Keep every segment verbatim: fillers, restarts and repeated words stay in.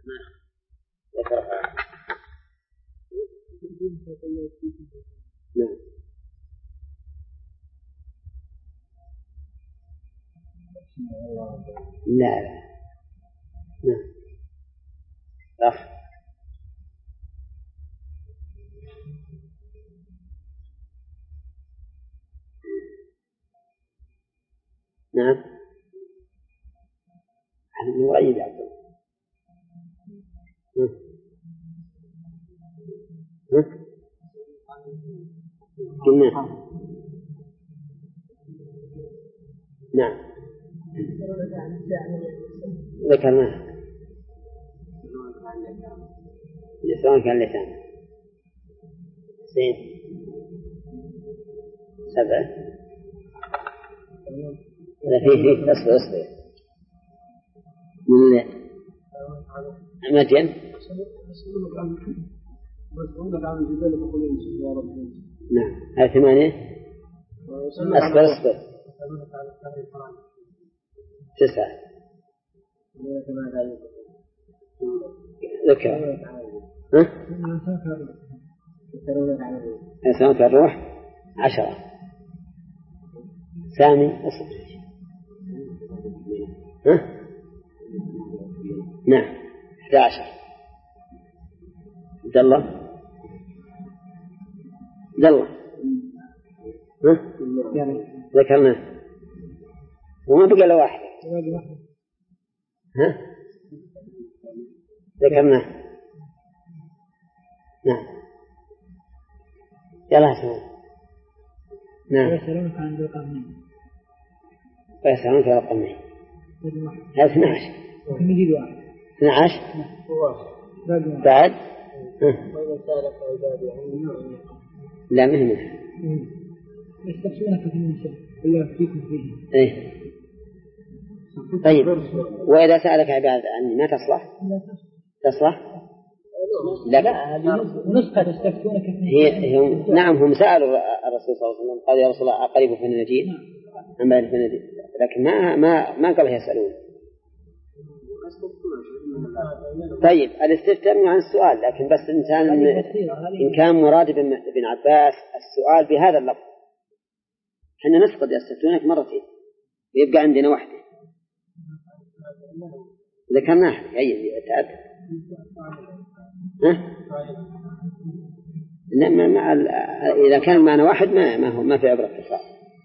ذكرها. نعم. لا لا نعم أخ نعم هذا مغيب عبد الله. قلنا نعم ذكرناه لسان كان لسان سين سبعة لا فيه فيه أصبر أصبر من مدين نعم هذه ثمانية أصبر أصبر تسعة ذكر ها يسألونك عن الروح عشرة سامي أصبر ها نعم أحد عشر عبد الله عبد الله ها ذكرناه وما بقى له واحد ها ذكرناه نعم يلا سلام نعم ويسألونك عن ذي القرنين ويسألونك عن ذي القرنين هذا اثنى عشر وكم يجيد واحد اثنى عشر بعد وإذا سألك عبادي عني لا مهمة يستفسونك في من شيء إلا فيكم فيه إيه. طيب وإذا سألك عبادي عني ما تصلح تصلح لا, لا نسخة تستفسونك هي هم نعم هم سألوا الرسول صلى الله عليه وسلم قال يا رسول الله أقريب في النجيل أم بعد في النجيل لكن ما ما ما قال يسألون. طيب الاستفسار عن السؤال لكن بس الإنسان إن كان مراد بن عباس السؤال بهذا اللفظ حنا نسقط يستفتونك مرتين ويبقى عندنا واحدة ذكرناها أي تأتي ها لما مع إذا كان معنا واحد ما ما هو ما في عبرة اتصال.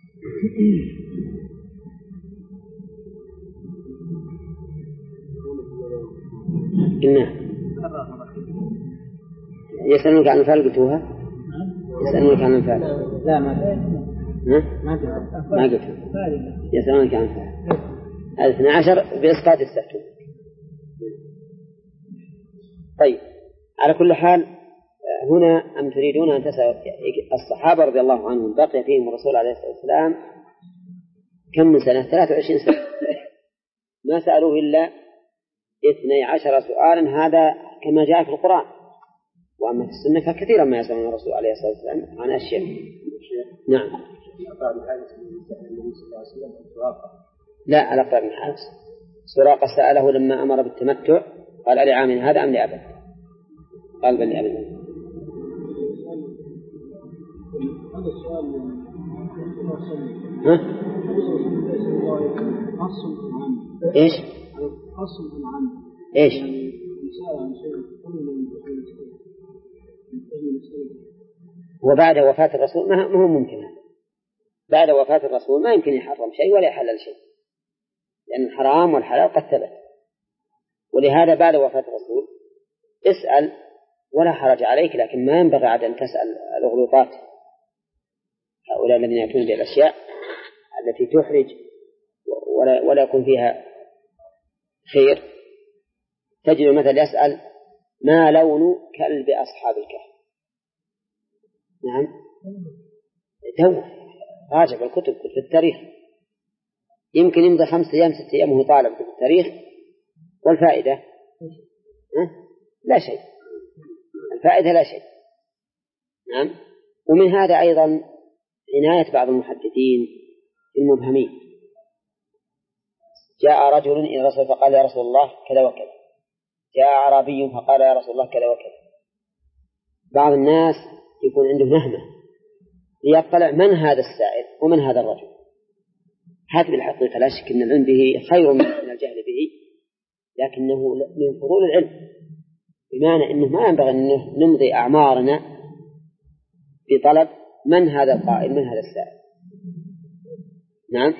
قلنا يسألونك عن الأنفال قلتوها يسألونك عن الأنفال لا ما ما ما قلت يسألونك عن الأنفال الاثنى عشر بإسقاط السهل. طيب على كل حال هنا أم تريدون أن تسأل الصحابة رضي الله عنهم بقي فيهم الرسول عليه الصلاة والسلام كم من سنة ثلاثة وعشرين سنة ما سألوه إلا اثني عشر سؤالا هذا كما جاء في القرآن. وأما في السنة فكثيرا ما يسألون الرسول عليه الصلاة والسلام عن أشياء. نعم لا على قرن حارس سراقة سأله لما أمر بالتمتع قال ألعام هذا أم لأبد قال بل لأبد. هذا السؤال ها إيش أصل عن إيش وبعد وفاة الرسول ما هو ممكن هذا بعد وفاة الرسول ما يمكن يحرم شيء ولا يحلل شيء لأن الحرام والحلال قد ثبت. ولهذا بعد وفاة الرسول اسأل ولا حرج عليك لكن ما ينبغي عاد أن تسأل الأغلوطات هؤلاء الذين يأتون بالأشياء التي تحرج ولا, ولا يكون فيها خير. تجد مثل يسأل ما لون كلب أصحاب الكهف. نعم دور راجع بالكتب في التاريخ يمكن يمضي خمسة أيام ستة أيام وهو طالب في التاريخ والفائدة أه؟ لا شيء الفائدة لا شيء. نعم ومن هذا أيضا عناية بعض المحدثين المبهمين. جاء رجل إلى الرسول فقال يا رسول الله كذا وكذا جاء أعرابي فقال يا رسول الله كذا وكذا. بعض الناس يكون عنده نهمة ليطلع من هذا السائل ومن هذا الرجل. هذا بالحقيقة لا شك أن العلم به خير من الجهل به، لكنه من فضول العلم، بمعنى أنه ما ينبغي أن نمضي أعمارنا في طلب من هذا القائل من هذا السائل. نعم،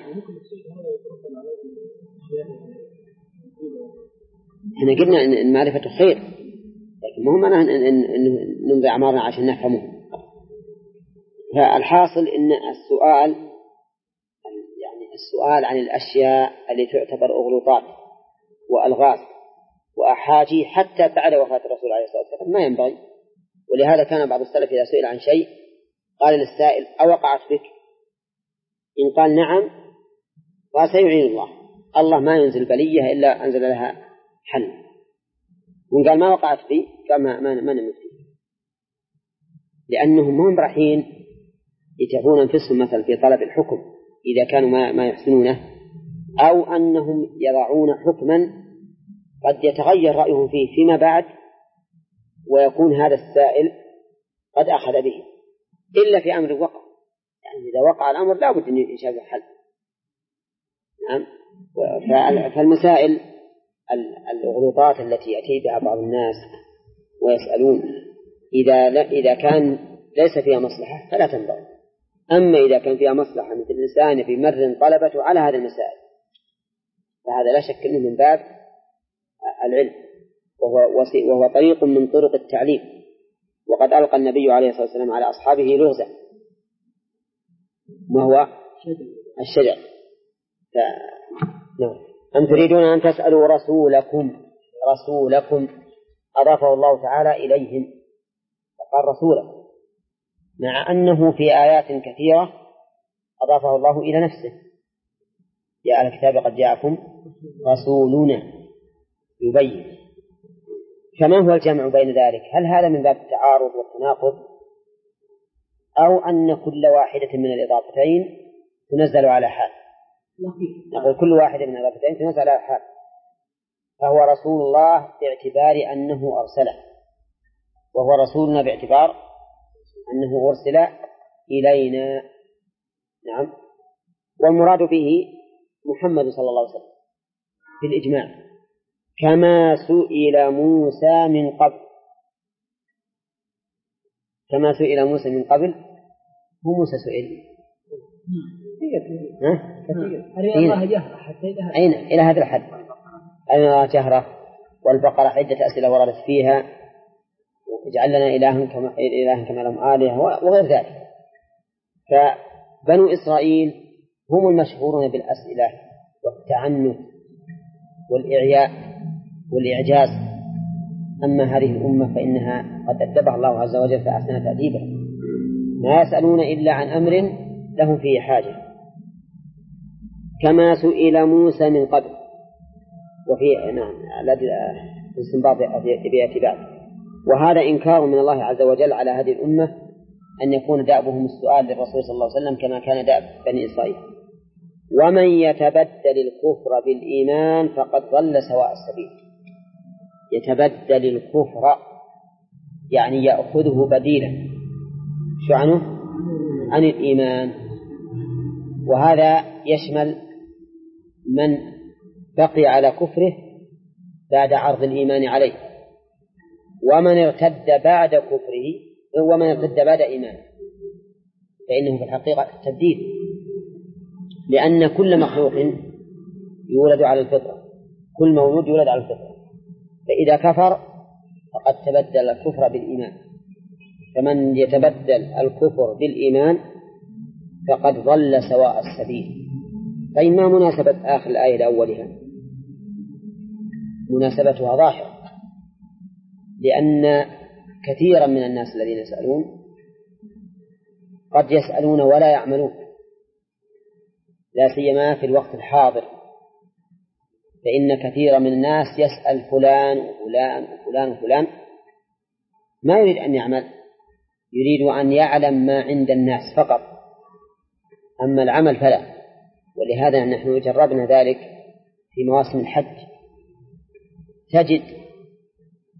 احنا قلنا أن معرفة خير، لكن مهم أن نمضي أعمارنا عشان نفهمه. فالحاصل أن السؤال يعني السؤال عن الأشياء التي تعتبر أغلوطات وألغاز وأحاجي حتى بعد وفاة الرسول عليه الصلاة والسلام ما ينبغي. ولهذا كان بعض السلف إذا سئل عن شيء قال للسائل أوقعت بك؟ إن قال نعم قال سيعين الله، الله ما ينزل بلية إلا أنزل لها حل. وإن قال ما وقعت بي قال ما, ما, ما نمت فيه، لأنهم هم رايحين يتعبون أنفسهم مثلا في طلب الحكم إذا كانوا ما, ما يحسنونه، أو أنهم يضعون حكما قد يتغير رأيهم فيه فيما بعد ويكون هذا السائل قد أخذ به، إلا في أمر وقع. يعني إذا وقع الأمر لا بد أن يشابه حل. نعم. فالمسائل الغلطات التي يأتي بها بعض الناس ويسألون إذا, إذا كان ليس فيها مصلحة فلا تنبغي. أما إذا كان فيها مصلحة مثل الإنسان في مر طلبته على هذه المسائل فهذا لا شك أنه من باب العلم، وهو, وهو طريق من طرق التعليم. وقد ألقى النبي عليه الصلاة والسلام على أصحابه لغزا وهو الشجر. ف... نعم. أم تريدون أن تسألوا رسولكم، رسولكم أضافه الله تعالى إليهم فقال رسوله، مع أنه في آيات كثيرة أضافه الله إلى نفسه. يا أهل الكتاب قد جاءكم رسولنا يبين. فما هو الجمع بين ذلك؟ هل هذا من باب التعارض والتناقض، أو أن كل واحدة من الإضافتين تنزل على حال؟ نقول كل واحدة من الإضافتين تنزل على حال. فهو رسول الله باعتبار أنه أرسله، وهو رسولنا باعتبار أنه أرسل إلينا. نعم. والمراد به محمد صلى الله عليه وسلم في الإجماع، كما سئل موسى من قبل. كما سئل موسى من قبل، هو موسى سئل أين إلى هذا الحد؟ أين جهرة والبقرة عدة أسئلة وردت فيها، واجعل لنا إلها كما إلها كما لهم آلهة وغير ذلك. فبنو إسرائيل هم المشهورون بالأسئلة والتعنت والإعياء والإعجاز. أما هذه الأمة فإنها قد أدبها الله عز وجل فأحسن تأديبه، ما يسألون إلا عن أمر لهم فيه حاجة. كما سئل موسى من قبل. وفي نعم الاستنباط بيأتي بعد. وهذا إنكار من الله عز وجل على هذه الأمة أن يكون دأبهم السؤال للرسول صلى الله عليه وسلم كما كان دأب بني إسرائيل. ومن يتبدل الكفر بالإيمان فقد ضل سواء السبيل. يتبدل الكفر يعني يأخذه بديلا شو عنه؟ عن الإيمان. وهذا يشمل من بقي على كفره بعد عرض الإيمان عليه، ومن ارتد بعد كفره، ومن ارتد بعد إيمانه، فإنه في الحقيقة التبديل، لأن كل مخلوق يولد على الفطرة، كل مولود يولد على الفطرة، فإذا كفر فقد تبدل الكفر بالإيمان. فمن يتبدل الكفر بالإيمان فقد ضل سواء السبيل. فإما مناسبة آخر الآية لأولها؟ مناسبتها ظاهرة، لأن كثيرا من الناس الذين يسألون قد يسألون ولا يعملون، لا سيما في الوقت الحاضر، فإن كثيرا من الناس يسأل فلان وفلان وفلان وفلان ما يريد أن يعمل، يريد أن يعلم ما عند الناس فقط، أما العمل فلا. ولهذا نحن جربنا ذلك في مواسم الحج. تجد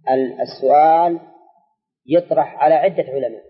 السؤال يطرح على عدة علماء،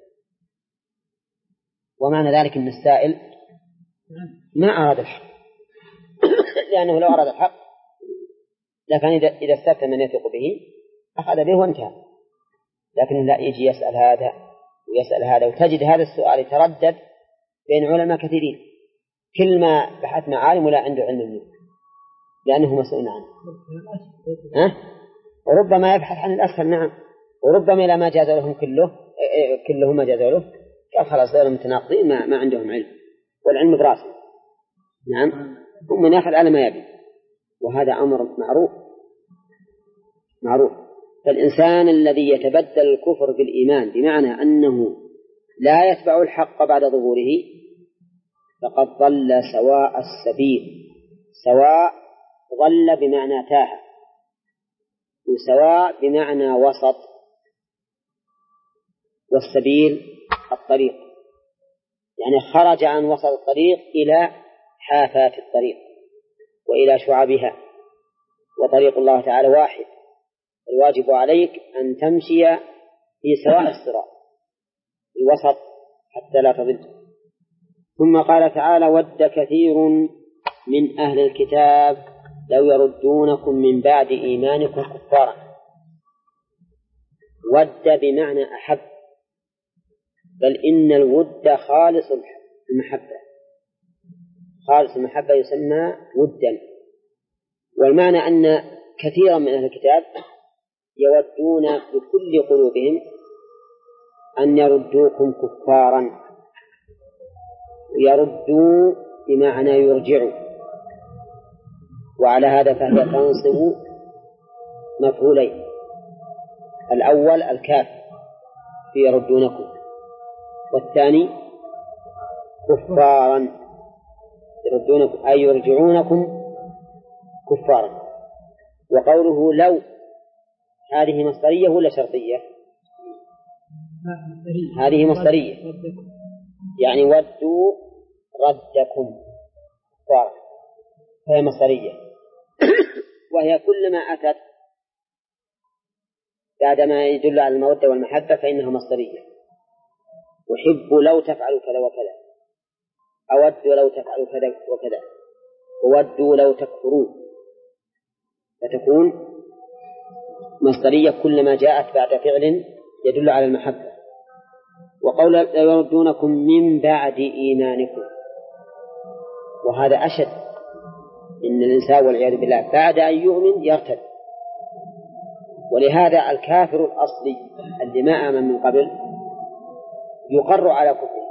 ومعنى ذلك أن السائل ما أراد الحق لأنه لو أراد الحق لكن إذا استفتى من يثق به أخذ به وانتهى، لكن لا يجي يسأل هذا ويسأل هذا، وتجد هذا السؤال يتردد بين علماء كثيرين، كل ما بحثنا عالم ولا عنده علم منه لأنه مسؤول عنه. ها؟ وربما يبحث عن الأسهل، نعم، وربما إلى ما جاز لهم كله كلهم ما جاز له قال خلاص غير متناقضين ما, ما عندهم علم، والعلم براسه. نعم، هم من يأخذ على ما يبي، وهذا أمر معروف معروف. فالإنسان الذي يتبدل الكفر بالإيمان بمعنى أنه لا يتبع الحق بعد ظهوره فقد ضل سواء السبيل. سواء ضل بمعنى تاه، وسواء بمعنى وسط، والسبيل الطريق، يعني خرج عن وسط الطريق إلى حافات الطريق وإلى شعبها. وطريق الله تعالى واحد، الواجب عليك أن تمشي في سواء الصراط الوسط حتى لا تضل. ثم قال تعالى: ود كثير من أهل الكتاب لو يردونكم من بعد إيمانكم كفارا. ود بمعنى أحب، بل إن الود خالص المحبة، خالص المحبة يسمى ودا. والمعنى أن كثيرا من أهل الكتاب يودون بكل قلوبهم أن يردوكم كفارا. يردوا بمعنى يرجعوا، وعلى هذا فهي تنصب مفعولين: الأول الكاف في يردونكم، والثاني كفارا يردونكم أي يرجعونكم كفارا. وقوله لو هذه مصدرية ولا شرطية؟ هذه مصدرية، يعني ودوا ردكم كفارا، فهي مصدرية. وهي كلما أتت بعدما يدل على المودة والمحبة فإنها مصدرية. أحب لو تفعلوا كذا وكذا، أود لو تفعلوا كذا وكذا، أود لو تكفرون، فتكون مصدرية كلما جاءت بعد فعل يدل على المحبة. وقول لا يردونكم من بعد إيمانكم، وهذا أشد، إن الإنسان والعياذ بالله بعد أن يؤمن يرتد. ولهذا الكافر الأصلي الذي ما آمن من قبل يقر على كفره،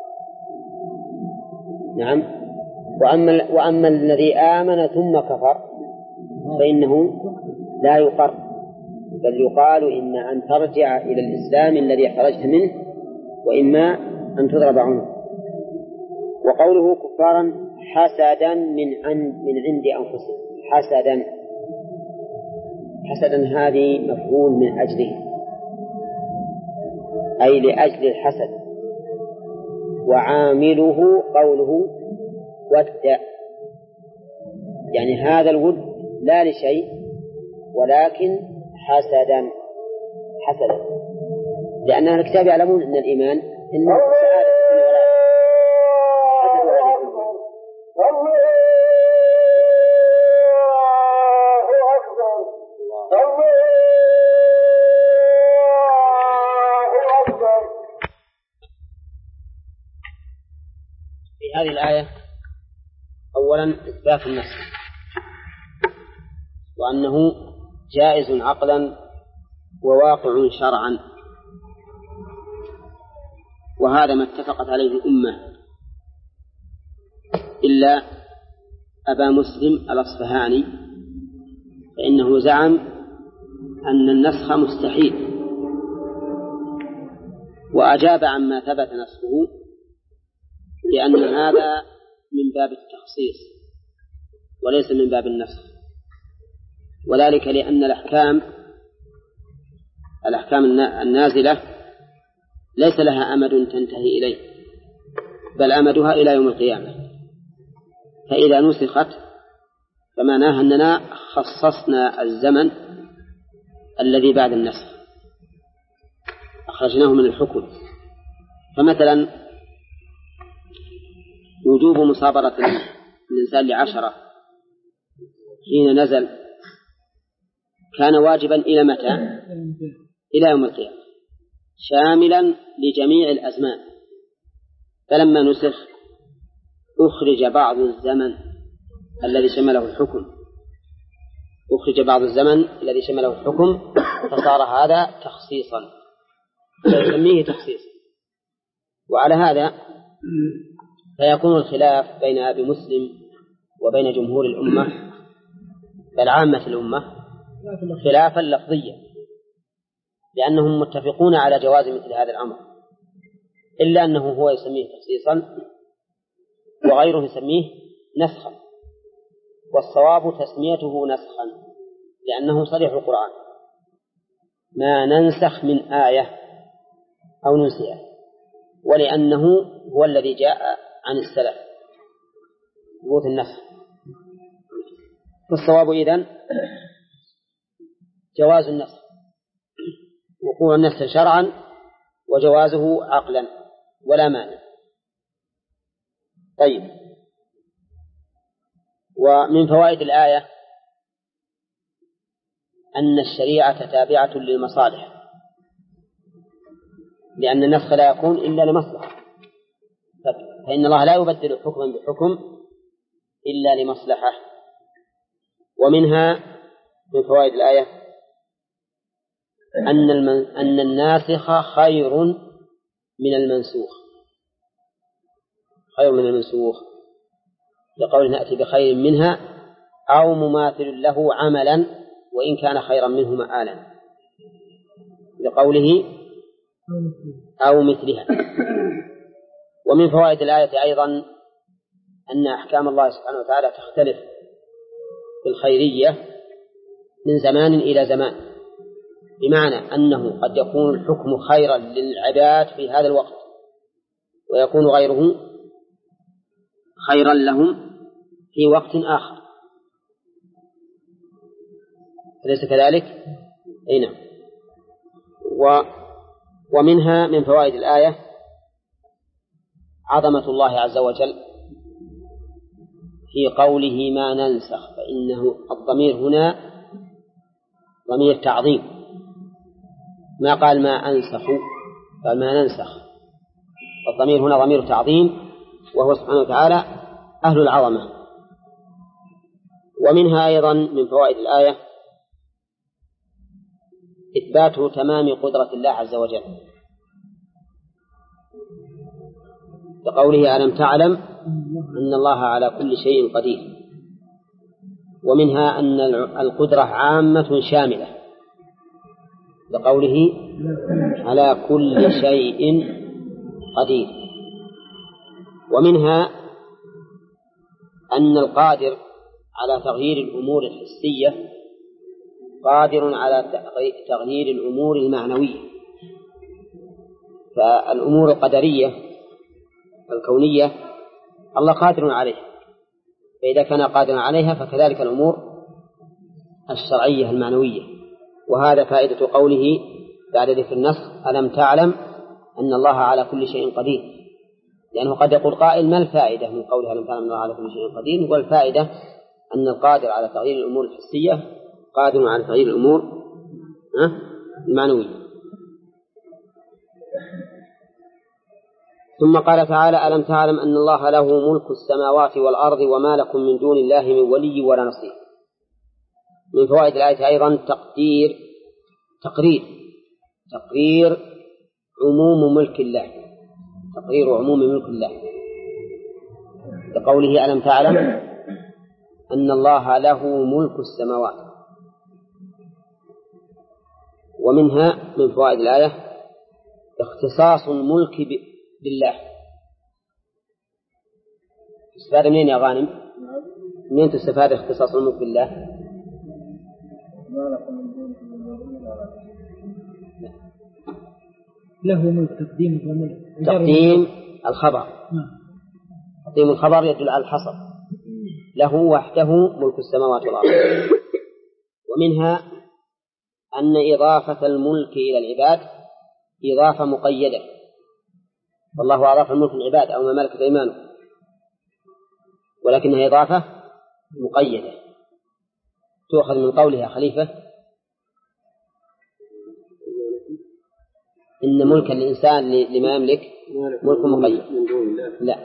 نعم. وأما, وأما الذي آمن ثم كفر فإنه لا يقر، بل يقال إن أن ترجع إلى الإسلام الذي خرجت منه، وإما أن تضرب عنه. وقوله كفارا حسدا من عند من عند أنفسهم، حسدا حسدا هذه مفعول من أجله، أي لأجل الحسد. وعامله قوله ود، يعني هذا الود لا لشيء ولكن حسدا حسدا، لأن أهل الكتاب يعلمون أن الإيمان إنه سعادة حسد عليكم. في هذه الآية أولا إثبات النسخ، وأنه جائز عقلا وواقع شرعا، وهذا ما اتفقت عليه الأمة إلا أبا مسلم الأصفهاني، فإنه زعم أن النسخ مستحيل، وأجاب عما ثبت نسخه لأن هذا من باب التخصيص وليس من باب النسخ، وذلك لأن الأحكام الأحكام النازلة ليس لها أمد تنتهي إليه، بل أمدها إلى يوم القيامة. فإذا نسخت فمعناها أننا خصصنا الزمن الذي بعد النسخ، أخرجناه من الحكم. فمثلا وجوب مصابرة الإنسان لعشرة حين نزل كان واجبا إلى متى؟ إلى يوم القيامة، شاملا لجميع الأزمان. فلما نسخ أخرج بعض الزمن الذي شمله الحكم أخرج بعض الزمن الذي شمله الحكم فصار هذا تخصيصا، فيسميه تخصيصا. وعلى هذا فيكون الخلاف بين أبي مسلم وبين جمهور الأمة بل عامة الأمة خلافا لفظيا، لأنهم متفقون على جواز مثل هذا الأمر، إلا أنه هو يسميه تخصيصا وغيره يسميه نسخا، والصواب تسميته نسخا لأنه صريح القرآن: ما ننسخ من آية أو ننسيها، ولأنه هو الذي جاء عن السلف ثبوت النسخ. فالصواب إذن جواز النسخ، وقوع النسخ شرعا وجوازه عقلا ولا مانع. طيب، ومن فوائد الآية أن الشريعة تابعة للمصالح، لأن النسخ لا يكون إلا لمصلحة، فإن الله لا يبدل حكما بحكم إلا لمصلحة. ومنها من فوائد الآية أن أن الناسخ خير من المنسوخ، خير من المنسوخ لقول نأتي بخير منها أو مماثل له عملا وإن كان خيرا منه مآلا، لقوله أو مثلها. ومن فوائد الآية أيضا أن أحكام الله سبحانه وتعالى تختلف في الخيرية من زمان إلى زمان، بمعنى أنه قد يكون الحكم خيرا للعباد في هذا الوقت ويكون غيره خيرا لهم في وقت آخر، أليس كذلك؟ أي نعم. و ومنها من فوائد الآية عظمة الله عز وجل في قوله ما ننسخ، فإنه الضمير هنا ضمير تعظيم، ما قال ما أنسخ، قال ما ننسخ، الضمير هنا ضمير تعظيم وهو سبحانه وتعالى أهل العظمة. ومنها أيضا من فوائد الآية إثبات تمام قدرة الله عز وجل، بقوله ألم تعلم أن الله على كل شيء قدير. ومنها أن القدرة عامة شاملة، بقوله على كل شيء قدير. ومنها أن القادر على تغيير الأمور الحسية قادر على تغيير الأمور المعنوية، فالأمور القدرية الكونية الله قادر عليها، فإذا كان قادرا عليها فكذلك الأمور الشرعية المعنوية. وهذا فائدة قوله بعد ذكر النسخ ألم تعلم أن الله على كل شيء قدير، لأنه قد يقول قائل ما الفائدة من قوله ألم تعلم أن الله على كل شيء قدير؟ والفائدة أن القادر على تغيير الأمور الحسية قادر على تغيير الأمور المعنوية. ثم قال تعالى ألم تعلم أن الله له ملك السماوات والأرض وما لكم من دون الله من ولي ولا نصير. من فوائد الآية أيضا تقدير تقرير تقرير عموم ملك الله، تقرير عموم ملك الله، بقوله ألم تعلم أن الله له ملك السماوات. ومنها من فوائد الآية اختصاص الملك بالله. تستفاد منين يا غانم؟ منين تستفاد اختصاص الملك بالله؟ له ملك تقديم وملك تقديم الخبر، تقديم الخبر يدل على الحصر، له وحده ملك السماوات والأرض. ومنها أن إضافة الملك إلى العباد إضافة مقيدة، والله أضاف الملك العباد أو ما ملكت أيمانه، ولكنها إضافة مقيدة تؤخذ من قولها خليفة إن ملك الإنسان لما يملك ملك مقيد. لا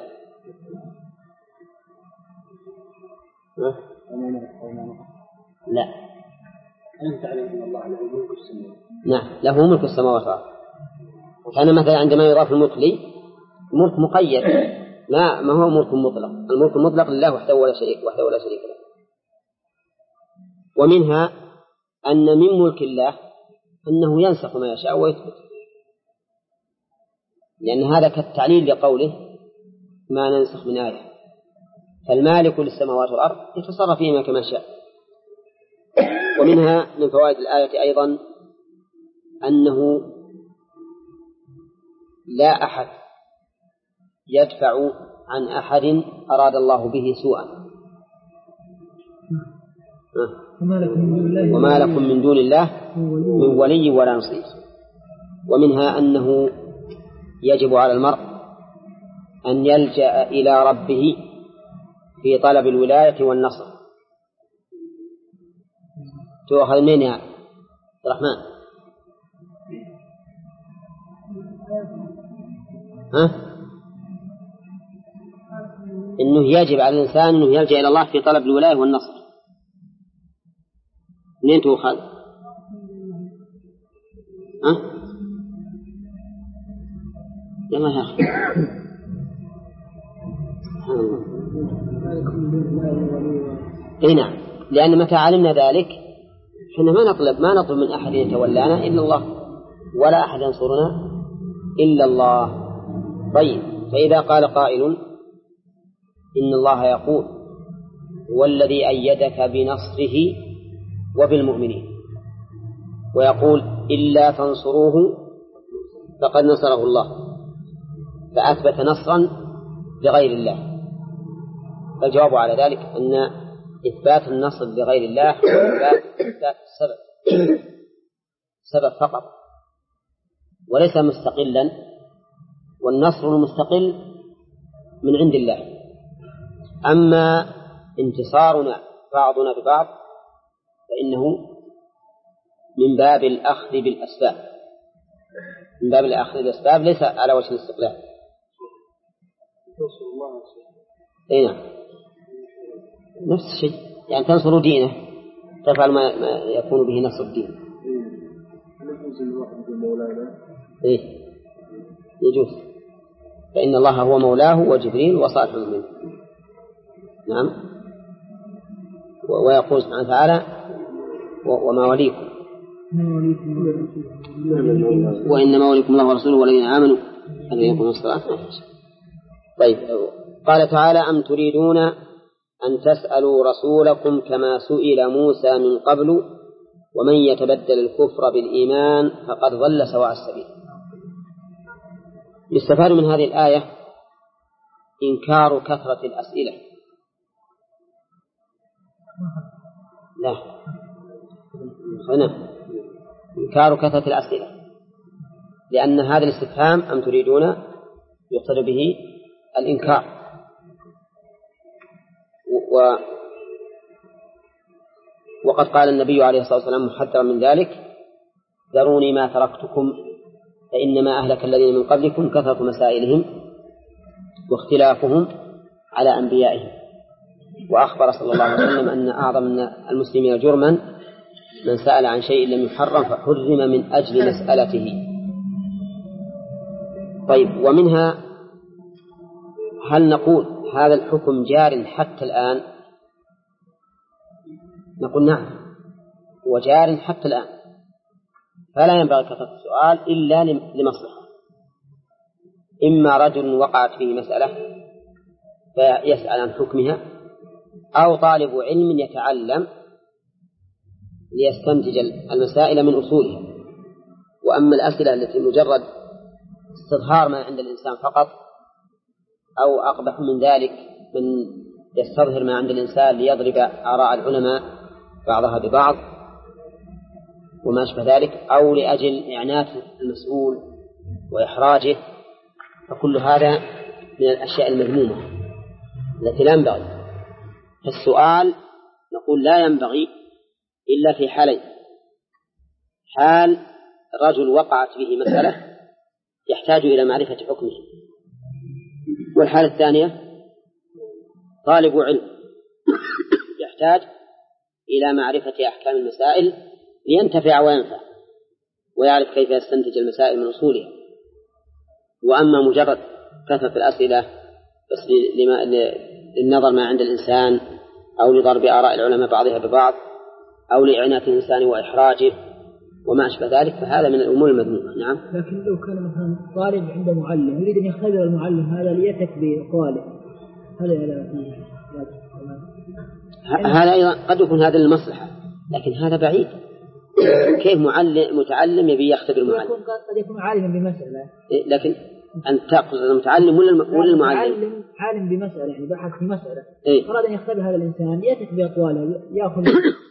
لا أنت تعلم أن الله له ملك السماوات. نعم له ملك السماوات والأرض. كان مثلا عندما يضاف الملك لي ملك مقيد، لا ما هو ملك مطلق، الملك المطلق لله وحده ولا شريك وحده ولا شريك له. ومنها أن من ملك الله أنه ينسخ ما يشاء ويثبت، لأن هذا كالتعليل لقوله ما ننسخ من آية، فالمالك للسماوات والأرض يتصرف فيهما كما شاء. ومنها من فوائد الآية أيضا أنه لا أحد يدفع عن أحد أراد الله به سوءا، وما لكم من دون الله من ولي ولا نصير. ومنها أنه يجب على المرء أن يلجأ إلى ربه في طلب الولاية والنصر. تؤخذ من يا الرحمن؟ ها؟ إنه يجب على الإنسان أنه يلجأ إلى الله في طلب الولاية والنصر. منين تؤخذ؟ ها؟ يلا يا أخي. سبحان الله. إيه نعم، لأن متى علمنا ذلك حين ما نطلب ما نطلب من أحد يتولانا إلا الله، ولا أحد ينصرنا إلا الله. طيب، فإذا قال قائل إن الله يقول والذي أيدك بنصره وبالمؤمنين، ويقول إلا تنصروه فقد نصره الله، فأثبت نصرا لغير الله. فالجواب على ذلك أن إثبات النصر لغير الله هو إثبات السبب سبب فقط وليس مستقلا، والنصر المستقل من عند الله. أما انتصارنا بعضنا ببعض فإنه من باب الأخذ بالأسباب، من باب الأخذ بالأسباب ليس على وجه الاستقلال. أي نعم، نفس الشيء، يعني تنصر دينه، تفعل ما يكون به نصر الدين. إيه يجوز، فإن الله هو مولاه وجبريل وصالح منه. نعم. ويقول سبحانه وتعالى وما وليكم وإنما وليكم الله ورسوله والذين آمنوا أن يقوموا الصلاة. طيب، قال تعالى أم تريدون أن تسألوا رسولكم كما سئل موسى من قبل ومن يتبدل الكفر بالإيمان فقد ضل سواء السبيل. يستفاد من هذه الآية إنكار كثرة الأسئلة. لا هنا إنكار كثرة الأسئلة، لأن هذا الاستفهام أم تريدون يقتضي به الإنكار. و وقد قال النبي عليه الصلاة والسلام محذرا من ذلك: ذروني ما تركتكم فإنما أهلك الذين من قبلكم كثرة مسائلهم واختلافهم على أنبيائهم. وأخبر صلى الله عليه وسلم أن أعظم المسلمين جرما من سأل عن شيء لم يحرم فحرم من أجل مسألته. طيب، ومنها هل نقول هذا الحكم جار حتى الآن؟ نقول نعم، هو جار حتى الآن، فلا ينبغي كثرة السؤال إلا لمصلحة. إما رجل وقعت فيه مسألة فيسأل عن حكمها، أو طالب علم يتعلم ليستنتج المسائل من أصولها. وأما الأسئلة التي مجرد استظهار ما عند الإنسان فقط، أو أقبح من ذلك من يستظهر ما عند الإنسان ليضرب آراء العلماء بعضها ببعض وما أشبه ذلك، أو لأجل إعنات المسؤول وإحراجه، فكل هذا من الأشياء المذمومة التي لا ينبغي. فالسؤال نقول لا ينبغي إلا في حالين: حال رجل وقعت به مسألة يحتاج إلى معرفة حكمه، والحالة الثانية طالب علم يحتاج إلى معرفة أحكام المسائل لينتفع وينفع ويعرف كيف يستنتج المسائل من أصولها. وأما مجرد كثرة الأسئلة بس للنظر ما عند الإنسان أو لضرب آراء العلماء بعضها ببعض أو لإعنات الإنسان وإحراجه وما أشبه ذلك، فهذا من الأمور المذمومة. نعم. لكن لو كان مثلا طالب عنده معلم يريد أن يختبر المعلم هذا ليتك بطالب، هذا هذا أيضا قد يكون هذا للمصلحة، لكن هذا بعيد. كيف معلم متعلم يبي يختبر معلم؟ قد يكون عالما بمسألة، لكن أن تقصد المتعلم ولا ولا المعلم؟ عالم بمسألة، يعني بحث في مسألة، إيه؟ أراد أن يختبر هذا الإنسان يأتي بأقواله يأخذ.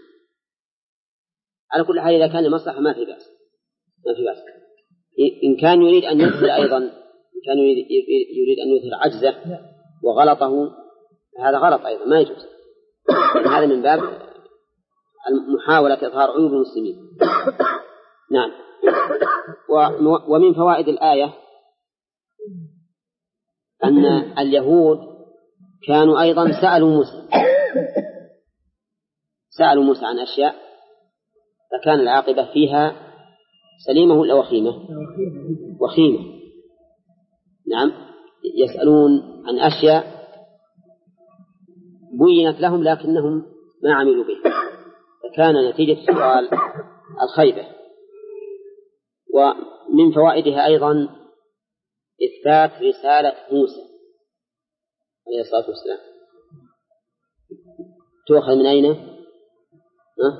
على كل حال إذا كان لمصلحة ما في بأس، ما في بأس. إن كان يريد أن يظهر أيضا، إن كان يريد, يريد أن يظهر عجزه وغلطه، هذا غلط أيضا ما يجوز. هذا من باب محاولة إظهار عيوب المسلمين. نعم. ومن فوائد الآية أن اليهود كانوا أيضا سألوا موسى سألوا موسى عن أشياء فكان العاقبة فيها سليمة ولا وخيمة؟ وخيمة. نعم، يسألون عن أشياء بينت لهم لكنهم ما عملوا به، فكان نتيجة السؤال الخيبة. ومن فوائدها أيضا إثبات رسالة موسى عليه الصلاة والسلام. تؤخذ من أين؟ أه؟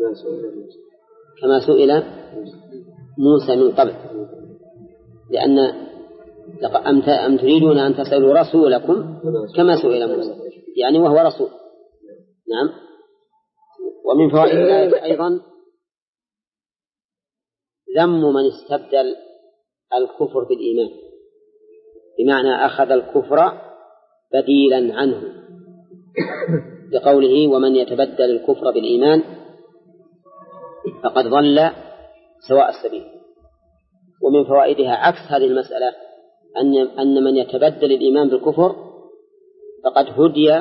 كما سئل موسى من قبل، لأن أم تريدون أن تسألوا رسولكم كما سئل موسى، يعني وهو رسول. نعم. ومن فوائد الآية أيضا ذم من استبدل الكفر بالإيمان، بمعنى أخذ الكفر بديلا عنه، بقوله ومن يتبدل الكفر بالإيمان فقد ضل سواء السبيل. ومن فوائدها عكس هذه المسألة أن أن من يتبدل الإيمان بالكفر فقد هدي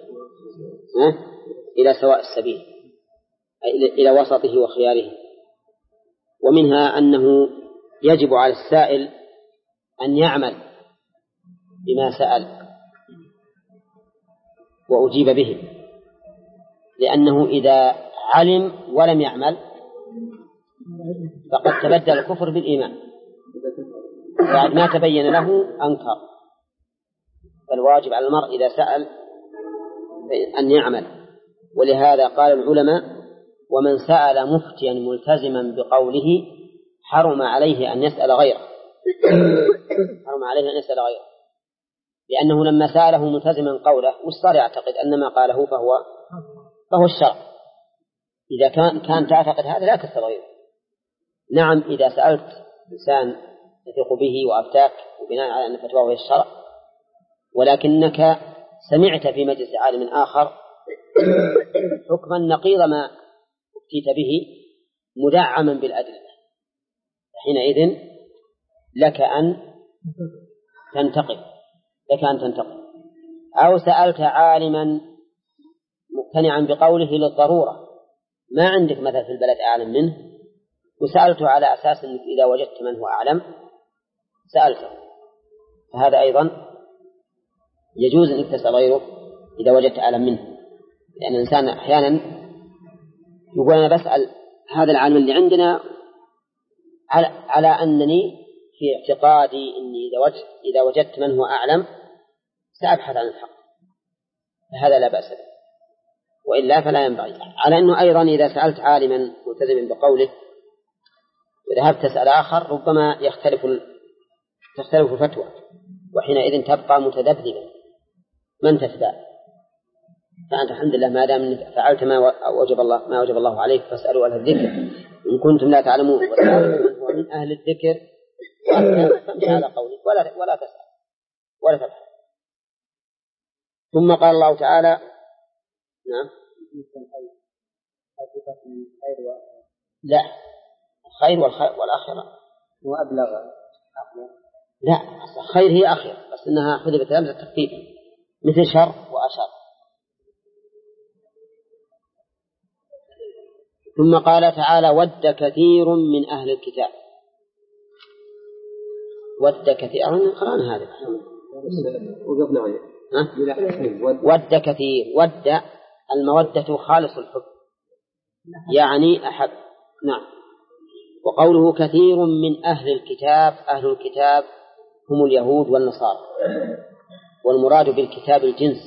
إلى سواء السبيل، إلى وسطه وخياره. ومنها أنه يجب على السائل أن يعمل بما سأل وأجيب به، لأنه إذا علم ولم يعمل فقد تبدل الكفر بالإيمان، بعد ما تبين له أنكر. فالواجب على المرء إذا سأل أن يعمل. ولهذا قال العلماء ومن سأل مفتيا ملتزما بقوله حرم عليه أن يسأل غيره حرم عليه أن يسأل غيره لأنه لما سأله ملتزما قوله وصار يعتقد أن ما قاله فهو فهو الشرع. إذا كان كان تعتقد هذا لا تستغيره. نعم، إذا سألت إنسان يثق به وأفتاك وبناء على أن فتواه هي الشرع، ولكنك سمعت في مجلس عالم آخر حكما نقيض ما أفتيت به مدعما بالأدلة، حينئذ لك أن تنتقل لك أن تنتقل أو سألت عالما مقتنعا بقوله للضرورة، ما عندك مثلا في البلد أعلم منه، وسألته على أساس أنك إذا وجدت من هو أعلم سألته، فهذا أيضا يجوز أنك تسأل غيره إذا وجدت أعلم منه. لأن الإنسان أحيانا يقول أنا بسأل هذا العالم اللي عندنا على, على أنني في اعتقادي أني إذا وجدت, إذا وجدت من هو أعلم سأبحث عن الحق، فهذا لا بأس به، وإلا فلا ينبغي. على أنه أيضا إذا سألت عالما ملتزما بقوله وذهبت تسأل آخر ربما يختلف تختلف الفتوى، وحينئذ تبقى متذبذبا من تتبع. فأنت الحمد لله ما دام فعلت ما وجب الله ما وجب الله عليك فاسألوا أهل الذكر إن كنتم لا تعلمون، وسألوا من هو من أهل الذكر فامشي على قولك ولا ولا تسأل ولا تبحث. ثم قال الله تعالى نعم لا الخير والآخرة هو أبلغ. لا الخير هي آخر بس إنها حذفت همزة التخفيف مثل شر وأشر. ثم قال تعالى ود كثير من أهل الكتاب. ود كثير قرأنا هذا وقفنا عليه ود كثير. ود المودة خالص الحب يعني أحب. نعم. وقوله كثير من أهل الكتاب أهل الكتاب هم اليهود والنصارى والمراد بالكتاب الجنس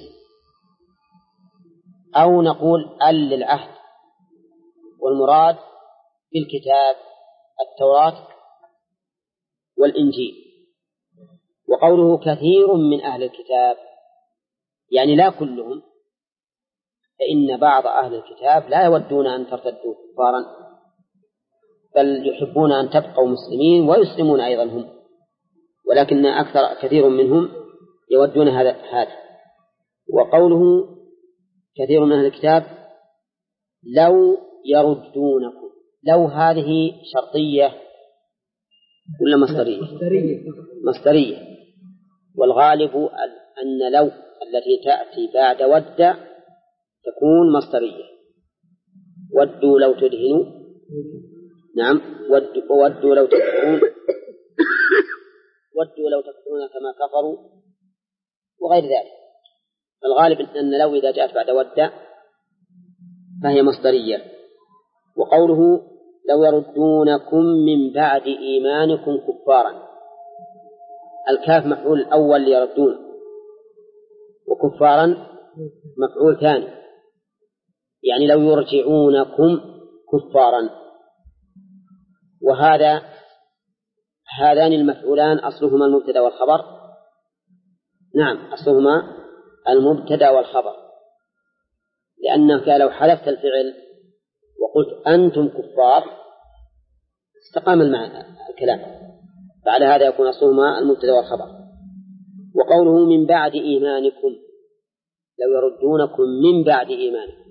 أو نقول ال للعهد والمراد بالكتاب التوراة والإنجيل. وقوله كثير من أهل الكتاب يعني لا كلهم فإن بعض أهل الكتاب لا يودون أن ترتدوا كفارا بل يحبون أن تبقوا مسلمين ويسلمون أيضا هم ولكن أكثر كثير منهم يودون هذا هذا. وقوله كثير من أهل الكتاب لو يردونكم لو هذه شرطية ولا مصدرية؟ مصدرية. والغالب أن لو التي تأتي بعد ود تكون مصدرية. ودوا لو تدهنوا نعم ودوا لو تكفرون ودوا لو تكفرون كما كفروا وغير ذلك. الغالب أن لو إذا جاءت بعد ود فهي مصدرية. وقوله لو يردونكم من بعد إيمانكم كفارا الكاف مفعول الأول ليردون وكفارا مفعول ثاني يعني لو يرجعونكم كفارا. وهذا هذان المفعولان أصلهما المبتدأ والخبر. نعم أصلهما المبتدأ والخبر لأنك لو حذفت الفعل وقلت أنتم كفار استقام الكلام بعد هذا يكون أصلهما المبتدأ والخبر. وقوله من بعد إيمانكم لو يردونكم من بعد إيمانكم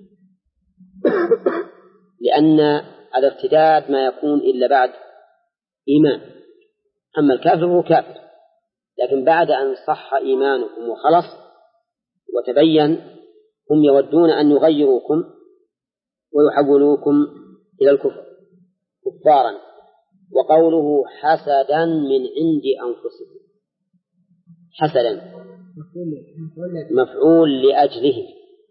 لأن الارتداد ما يكون إلا بعد إيمان. أما الكافر هو كافر لكن بعد أن صح إيمانكم وخلص وتبين هم يودون أن يغيروكم ويحولوكم إلى الكفر كفارا. وقوله حسدا من عند أنفسهم حسدا مفعول لأجله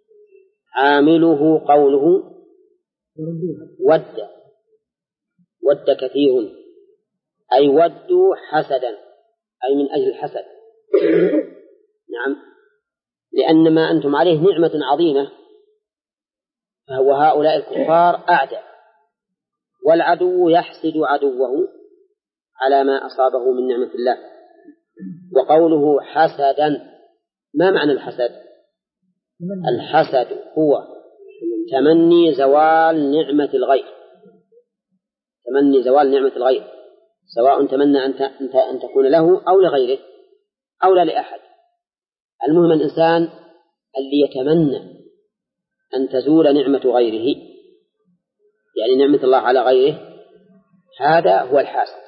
عامله قوله ود ود كثير أي ودوا حسدا أي من أجل الحسد. نعم لأن ما أنتم عليه نعمة عظيمة فهو هؤلاء الكفار أعداء والعدو يحسد عدوه على ما أصابه من نعمة الله. وقوله حسدا ما معنى الحسد؟ الحسد هو تمني زوال نعمة الغير تمني زوال نعمة الغير سواء تمنى أن تكون له أو لغيره أو لا لأحد. المهم الإنسان اللي يتمنى أن تزول نعمة غيره يعني نعمة الله على غيره هذا هو الحاسد.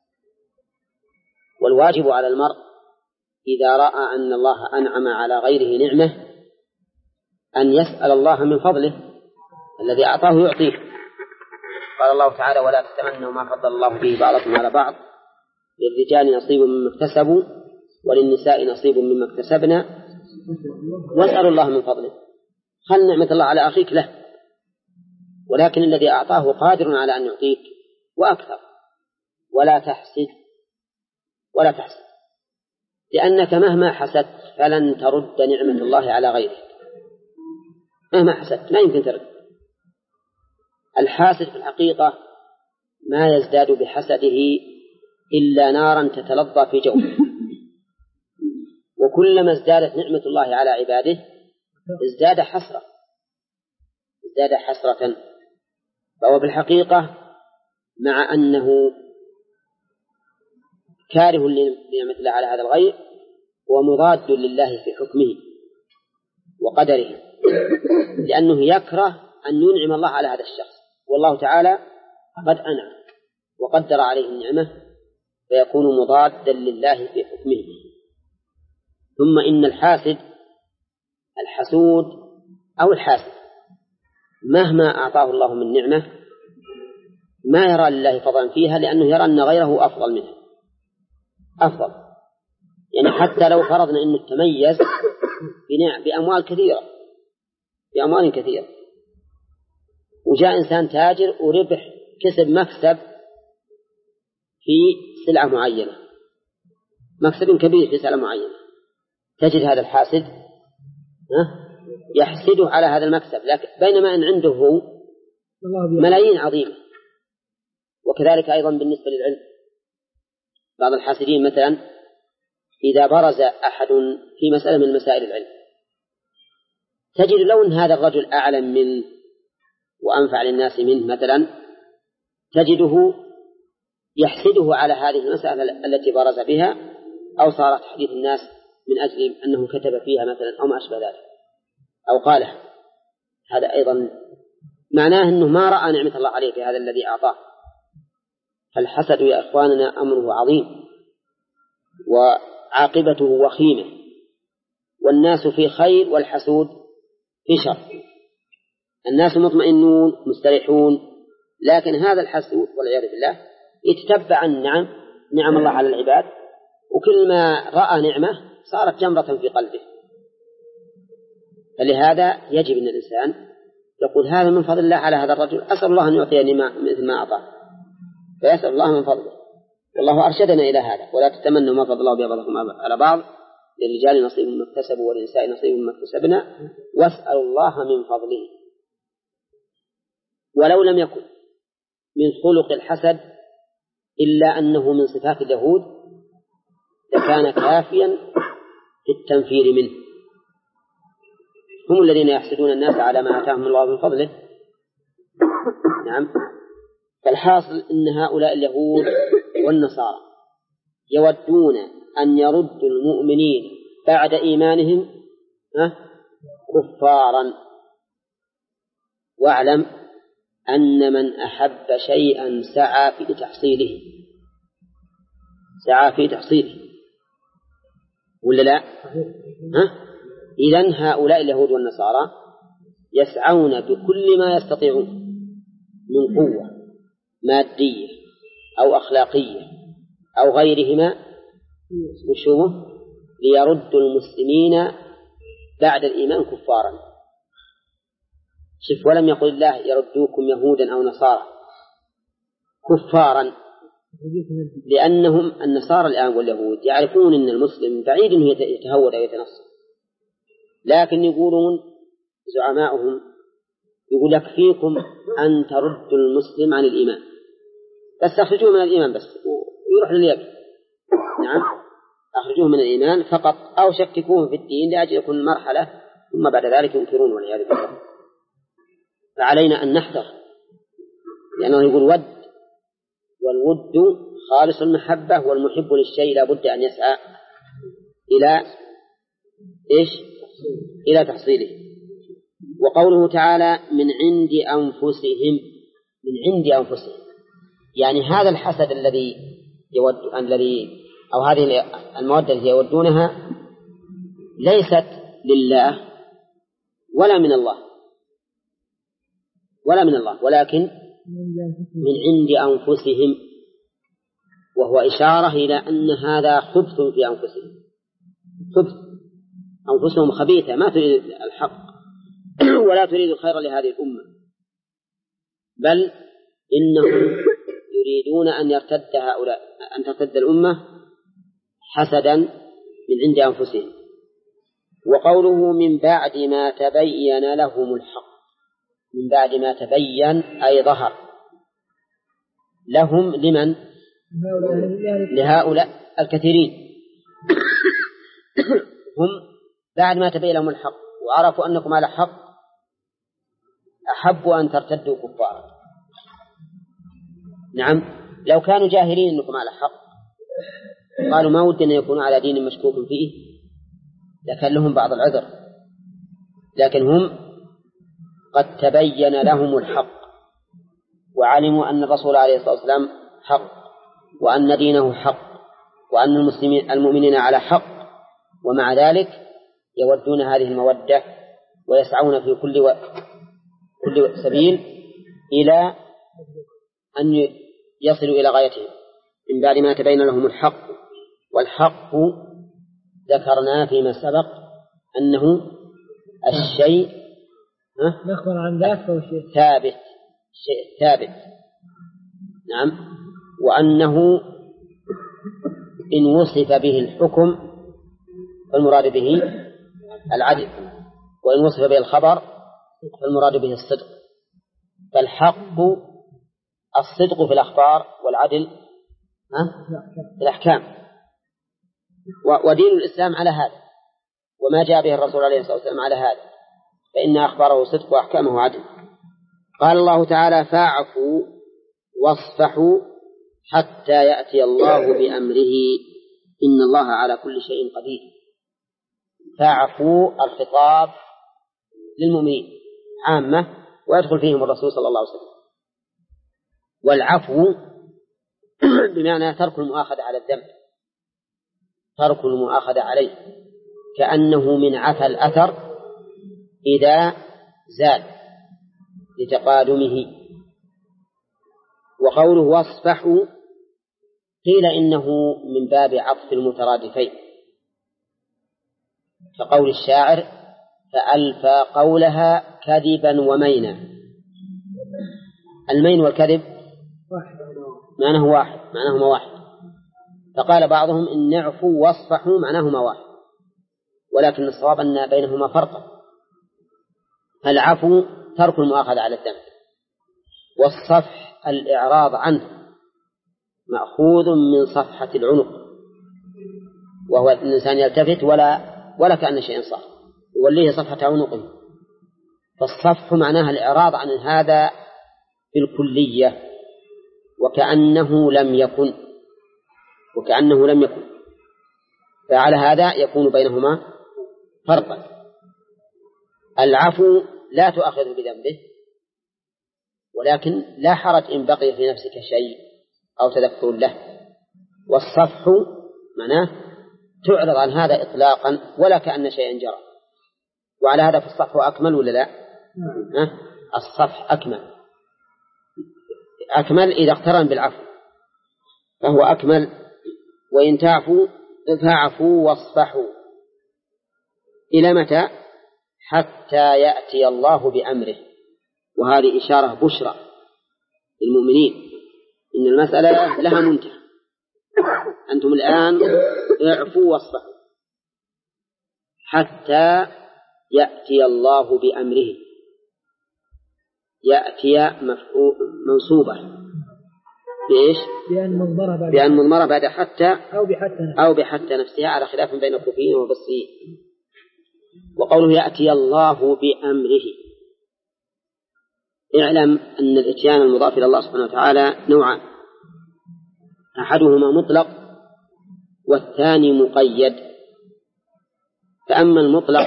والواجب على المرء إذا رأى أن الله أنعم على غيره نعمة أن يسأل الله من فضله الذي أعطاه يعطيه. قال الله تعالى ولا تتمنوا ما فضل الله به بعضكم على بعض للرجال نصيب مما اكتسبوا وللنساء نصيب مما اكتسبنا واسألوا الله من فضله. خل نعمة الله على أخيك له ولكن الذي أعطاه قادر على أن يعطيك وأكثر. ولا تحسد ولا تحسد لأنك مهما حسدت فلن ترد نعمة الله على غيرك. مهما حسدت ما يمكن ترد. الحاسد في الحقيقة ما يزداد بحسده إلا نارا تتلظى في جوفه وكلما ازدادت نعمة الله على عباده ازداد حسرة ازداد حسرة. فهو في الحقيقة مع أنه كاره لنعمة الله على هذا الغير ومضاد لله في حكمه وقدره، لأنه يكره أن ينعم الله على هذا الشخص، والله تعالى قد أنعم وقدر عليه النعمة، فيكون مضادا لله في حكمه. ثم إن الحاسد الحسود أو الحاسد مهما أعطاه الله من نعمة ما يرى لله فضلا فيها، لأنه يرى أن غيره أفضل منه أفضل. يعني حتى لو فرضنا أنه تميز بأموال كثيرة بأموال كثيرة وجاء إنسان تاجر وربح كسب مكسب في سلعة معينة، مكسب كبير في سلعة معينة، تجد هذا الحاسد يحسده على هذا المكسب، لكن بينما أن عنده هو ملايين عظيمة. وكذلك أيضا بالنسبة للعلم، بعض الحاسدين مثلا إذا برز أحد في مسألة من مسائل العلم تجد لو أن هذا الرجل أعلم منه وأنفع للناس منه مثلا، تجده يحسده على هذه المسألة التي برز بها، أو صارت حديث الناس من أجل أنه كتب فيها مثلا أو ما أشبه ذلك أو قاله. هذا أيضا معناه أنه ما رأى نعمة الله عليه في هذا الذي أعطاه. فالحسد يا إخواننا أمره عظيم وعاقبته وخيمة، والناس في خير والحسود في شر. الناس مطمئنون مستريحون، لكن هذا الحسود والعياذ بالله يتتبع النعم نعم الله على العباد، وكل ما رأى نعمة صارت جمرة في قلبه. فلهذا يجب أن الإنسان يقول هذا من فضل الله على هذا الرجل، أسأل الله أن يعطيني مثل ما أعطاه، فيسأل الله من فضله. والله أرشدنا إلى هذا: ولا تتمنوا ما فضل الله بعضكم على بعض، للرجال نصيب مما اكتسبوا وللنساء نصيب مما اكتسبنا واسألوا الله من فضله. ولو لم يكن من خلق الحسد إلا أنه من صفات اليهود لكان كافيا في التنفير منه. هم الذين يحسدون الناس على ما آتاهم الله من فضله. نعم. فالحاصل أن هؤلاء اليهود والنصارى يودون أن يردوا المؤمنين بعد إيمانهم كفارا. واعلم أن من أحب شيئا سعى في تحصيله سعى في تحصيله ولا لا؟ ها؟ إذن هؤلاء اليهود والنصارى يسعون بكل ما يستطيعون من قوة مادية أو أخلاقية أو غيرهما وشوه ليردوا المسلمين بعد الإيمان كفارا. شف، ولم يقل الله يردوكم يهودا أو نصارى كفارا، لأنهم النصارى الآن واليهود يعرفون أن المسلم بعيد أنه يتهود أو يتنصر، لكن يقولون زعماؤهم يقول يكفيكم أن تردوا المسلم عن الإيمان، بس أخرجوه من الإيمان بس ويروح لليك. نعم، أخرجوه من الإيمان فقط، أو شككوه في الدين لأجل يكون مرحلة ثم بعد ذلك ينكرون والعياذ بالله. فعلينا أن نحذر، لأنه يقول ود، والود خالص المحبة، والمحب للشيء لا بد أن يسعى إلى إيش؟ إلى تحصيله. وقوله تعالى من عند أنفسهم، من عند أنفسهم، يعني هذا الحسد الذي يود الذي أو هذه المودة التي يودونها ليست لله ولا من الله ولا من الله ولكن من عند أنفسهم، وهو إشارة إلى أن هذا خبث في أنفسهم، خبث، أنفسهم خبيثة ما تريد الحق ولا تريد الخير لهذه الأمة، بل إنهم يريدون أن يرتد هؤلاء أن ترتد الأمة حسدا من عند أنفسهم. وقوله من بعد ما تبين لهم الحق، من بعد ما تبين أي ظهر لهم، لمن؟ لهؤلاء الكثيرين. هم بعد ما تبين لهم الحق وعرفوا أنكم على حق أحبوا أن ترتدوا كفارا. نعم، لو كانوا جاهلين أنكم على حق قالوا ما ودنا يكونوا على دين مشكوك فيه، لكن لهم بعض العذر، لكن هم قد تبين لهم الحق وعلموا أن الرسول عليه الصلاة والسلام حق، وأن دينه حق، وأن المسلمين المؤمنين على حق، ومع ذلك يودون هذه المودة ويسعون في كل و... كل سبيل إلى أن يصلوا إلى غايتهم من بعد ما تبين لهم الحق. والحق ذكرنا فيما سبق أنه الشيء نخبر عن ذاك فهو شيء ثابت، الشيء الثابت، نعم، وأنه إن وصف به الحكم فالمراد به العدل، وإن وصف به الخبر فالمراد به الصدق. فالحق الصدق في الأخبار، والعدل في الأحكام. ودين الإسلام على هذا، وما جاء به الرسول عليه الصلاة والسلام على هذا، فإن أخباره صدق وأحكامه عدل. قال الله تعالى: فاعفوا واصفحوا حتى يأتي الله بأمره إن الله على كل شيء قدير. فاعفوا الخطاب للمؤمنين عامة، ويدخل فيهم الرسول صلى الله عليه وسلم. والعفو بمعنى ترك المؤاخذة على الذنب، ترك المؤاخذة عليه، كأنه من عفى الأثر إذا زال لتقادمه. وقوله واصفحوا قيل إنه من باب عطف المترادفين، كقول الشاعر: فألفى قولها كذبا ومينا. المين والكذب معناه واحد، معناهما واحد. فقال بعضهم إن نعفوا واصفحوا معناهما واحد، ولكن الصواب أن بينهما فرقا. العفو ترك المؤاخذة على الذنب، والصفح الإعراض عنه، مأخوذ من صفحة العنق، وهو الإنسان يلتفت ولا ولا كأن شيء صار، يوليه صفحة عنقه. فالصفح معناها الإعراض عن هذا بالكلية، وكأنه لم يكن وكأنه لم يكن فعلى هذا يكون بينهما فرقا. العفو لا تؤاخذ بذنبه، ولكن لا حرج إن بقي في نفسك شيء أو تذكر له. والصفح معناه تعرض عن هذا إطلاقا ولا كأن شيئا جرى. وعلى هذا فالصفح أكمل ولا لا؟ أه؟ الصفح أكمل أكمل إذا اقترن بالعفو فهو أكمل. وإن تعفوا فاعفوا واصفحوا إلى متى؟ حتى يأتي الله بأمره. وهذه إشارة بشرى للمؤمنين إن المسألة لها منتهى. أنتم الآن اعفوا واصفحوا حتى يأتي الله بأمره. يأتي منصوبة بإيش؟ بأن مضمرة بعد حتى أو بحتى أو بحتى نفسها، على خلاف بين الكوفيين والبصريين. وقوله يأتي الله بأمره، اعلم أن الإتيان المضاف إلى الله سبحانه وتعالى نوعان: أحدهما مطلق والثاني مقيد. فأما المطلق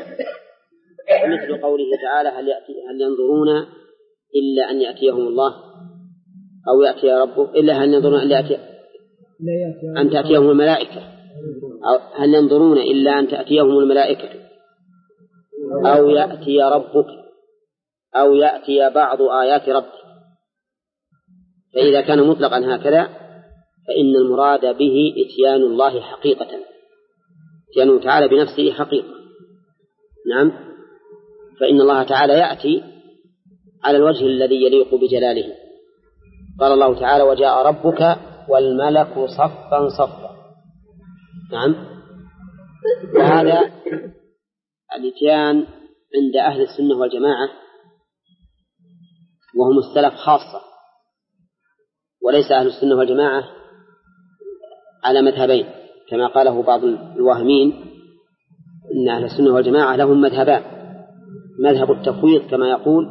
مثل قوله تعالى: هل, يأتي هل ينظرون إلا أن يأتيهم الله أو يأتي ربه إلا هل ينظرون إلا يأتي أن تأتيهم الملائكة، أو هل ينظرون إلا أن تأتيهم الملائكة أو يأتي ربك أو يأتي بعض آيات ربك. فإذا كان مطلقا هكذا فإن المراد به إتيان الله حقيقة، إتيانه تعالى بنفسه حقيقة. نعم، فإن الله تعالى يأتي على الوجه الذي يليق بجلاله. قال الله تعالى: وجاء ربك والملك صفا صفا. نعم، وهذا الإتيان عند أهل السنة والجماعة وهم السلف خاصة، وليس أهل السنة والجماعة على مذهبين كما قاله بعض الواهمين، إن أهل السنة والجماعة لهم مذهبان: مذهب التفويض كما يقول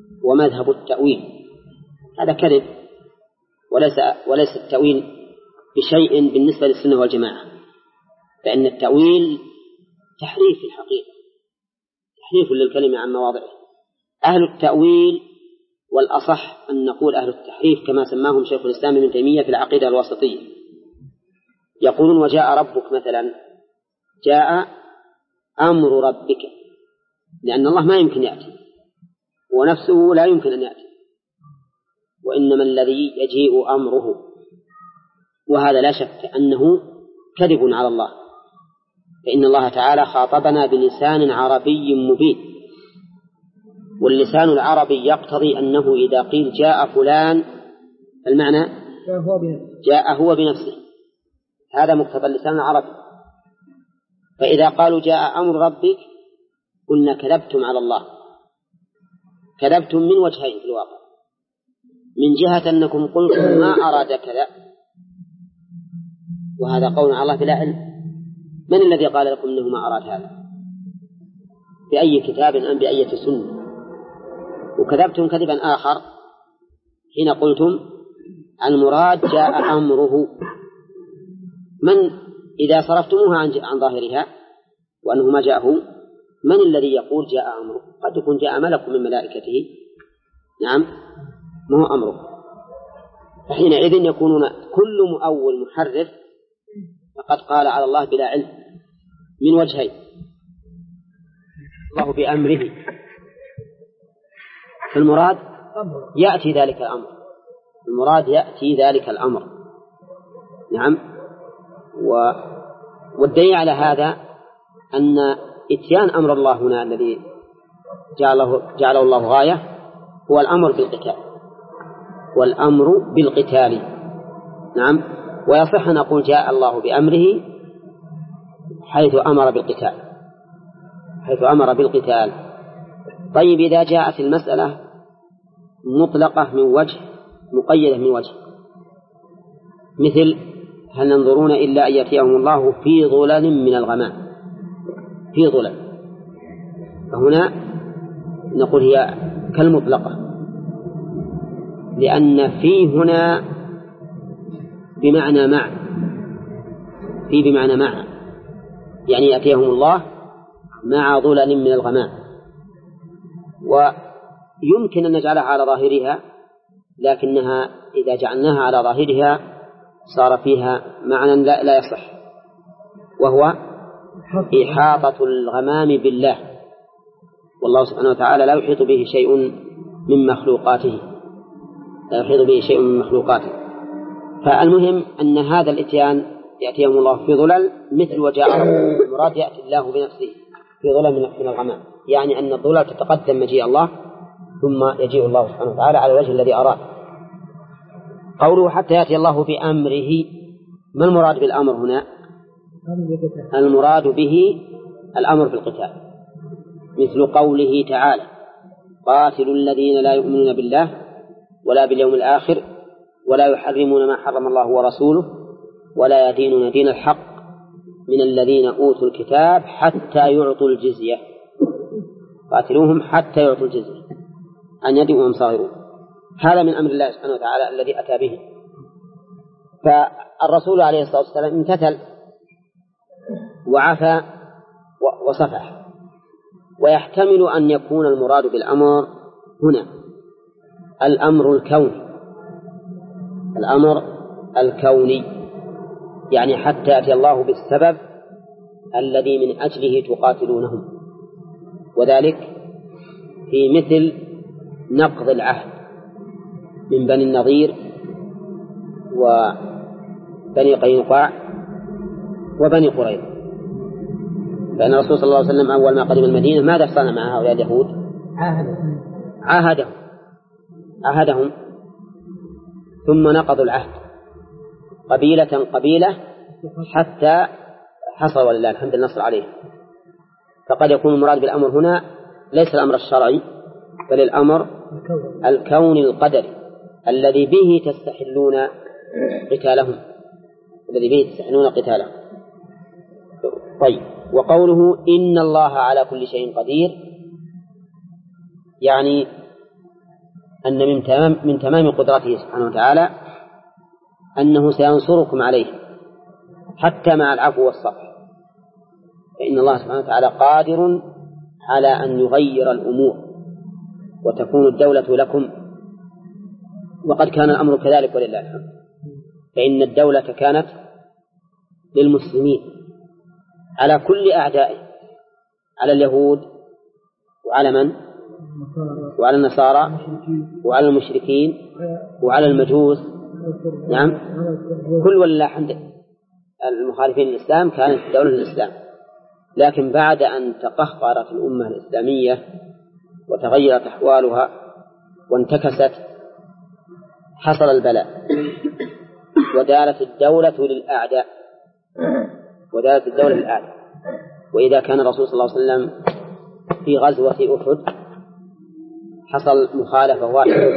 ومذهب التأويل. هذا كذب، وليس وليس التأويل بشيء بالنسبة للسنة والجماعة، فإن التأويل تحريف في الحقيقة، تحريف للكلمة عن مواضعه. أهل التأويل والأصح أن نقول أهل التحريف كما سماهم شيخ الإسلام ابن تيمية في العقيدة الواسطية، يقولون وجاء ربك مثلا، جاء أمر ربك، لأن الله ما يمكن يأتي ونفسه لا يمكن أن يأتي، وإنما الذي يجيء أمره، وهذا لا شك أنه كذب على الله، فإن الله تعالى خاطبنا بلسان عربي مبين، واللسان العربي يقتضي أنه إذا قيل جاء فلان المعنى جاء هو بنفسه، هذا مقتضى اللسان العربي. فإذا قالوا جاء أمر ربك قلنا كذبتم على الله، كذبتم من وجهين في الواقع، من جهة أنكم قلتم ما أراد كذا، وهذا قول على الله بلا علم، من الذي قال لكم أنه ما أراد هذا؟ بأي كتاب أم بأي سنة؟ وكذبتم كذبا آخر حين قلتم المراد جاء أمره، من إذا صرفتموها عن, عن ظاهرها وأنه ما جاءه، من الذي يقول جاء أمره؟ قد يكون جاء ملك من ملائكته، نعم، ما هو أمره. فحينئذ يكونون كل مؤول محرف فقد قال على الله بلا علم من وجهين، الله بأمره، فالمراد يأتي ذلك الأمر، المراد يأتي ذلك الأمر، نعم. و... والدليل على هذا أن إتيان أمر الله هنا الذي جعله, جعله الله غاية هو الأمر بالقتال، والأمر بالقتال، نعم. ويصح أن نقول جاء الله بأمره حيث أمر بالقتال، حيث أمر بالقتال. طيب إذا جاءت المسألة مطلقة من وجه مقيدة من وجه، مثل هل ينظرون إلا أن يأتيهم الله في ظلل من الغمام، في ظلل، فهنا نقول هي كالمطلقة، لأن في هنا بمعنى مع، في بمعنى مع، يعني يأتيهم الله مع ظلل من الغمام. ويمكن أن نجعلها على ظاهرها، لكنها إذا جعلناها على ظاهرها صار فيها معنى لا, لا يصح، وهو إحاطة الغمام بالله، والله سبحانه وتعالى لا يحيط به شيء من مخلوقاته، لا يحيط به شيء من مخلوقاته. فالمهم أن هذا الإتيان يأتيهم الله في ظلل مثل وجاء المراد يأتي الله بنفسه في ظلل من الغمام، يعني أن الظلل تتقدم مجيء الله ثم يجيء الله سبحانه وتعالى على الوجه الذي أراد. قوله حتى يأتي الله بأمره، ما المراد بالأمر هنا؟ المراد به الأمر بالقتال، مثل قوله تعالى قاتلوا الذين لا يؤمنون بالله ولا باليوم الآخر ولا يحرمون ما حرم الله ورسوله ولا يدينون دين الحق من الذين أوتوا الكتاب حتى يعطوا الجزية، قاتلوهم حتى يعطوا الجزية عن يد وهم صاغرون. هذا من أمر الله سبحانه وتعالى الذي أتى به. فالرسول عليه الصلاة والسلام امتثل وعفى وصفح. ويحتمل أن يكون المراد بالأمر هنا الأمر الكوني، الأمر الكوني يعني حتى يأتي الله بالسبب الذي من أجله تقاتلونهم، وذلك في مثل نقض العهد من بني النضير وبني قينقاع وبني قريظة. فإن الرسول صلى الله عليه وسلم أول ما قدم المدينة ماذا صنع مع هؤلاء اليهود؟ عاهدهم عاهدهم ثم نقضوا العهد قبيلة قبيلة حتى حصل ولله الحمد النصر عليهم. فقد يكون المراد بالأمر هنا ليس الأمر الشرعي بل الأمر الكوني القدري الذي به تستحلون قتالهم، الذي به تستحلون قتالهم. طيب، وقوله إن الله على كل شيء قدير يعني أن من تمام من تمام قدرته سبحانه وتعالى أنه سينصركم عليه حتى مع العفو والصفح، فإن الله سبحانه وتعالى قادر على أن يغير الأمور وتكون الدولة لكم. وقد كان الأمر كذلك ولله الحمد، فإن الدولة كانت للمسلمين على كل أعدائه، على اليهود وعلى من؟ وعلى النصارى وعلى المشركين وعلى المجوس. نعم، كل ولله الحمد المخالفين للإسلام كانت دولة الإسلام. لكن بعد أن تقهقرت الأمة الإسلامية وتغيرت أحوالها وانتكست حصل البلاء، ودارت الدولة للأعداء ودارت الدولة للأعداء. وإذا كان الرسول صلى الله عليه وسلم في غزوة أحد حصل مخالفة واحدة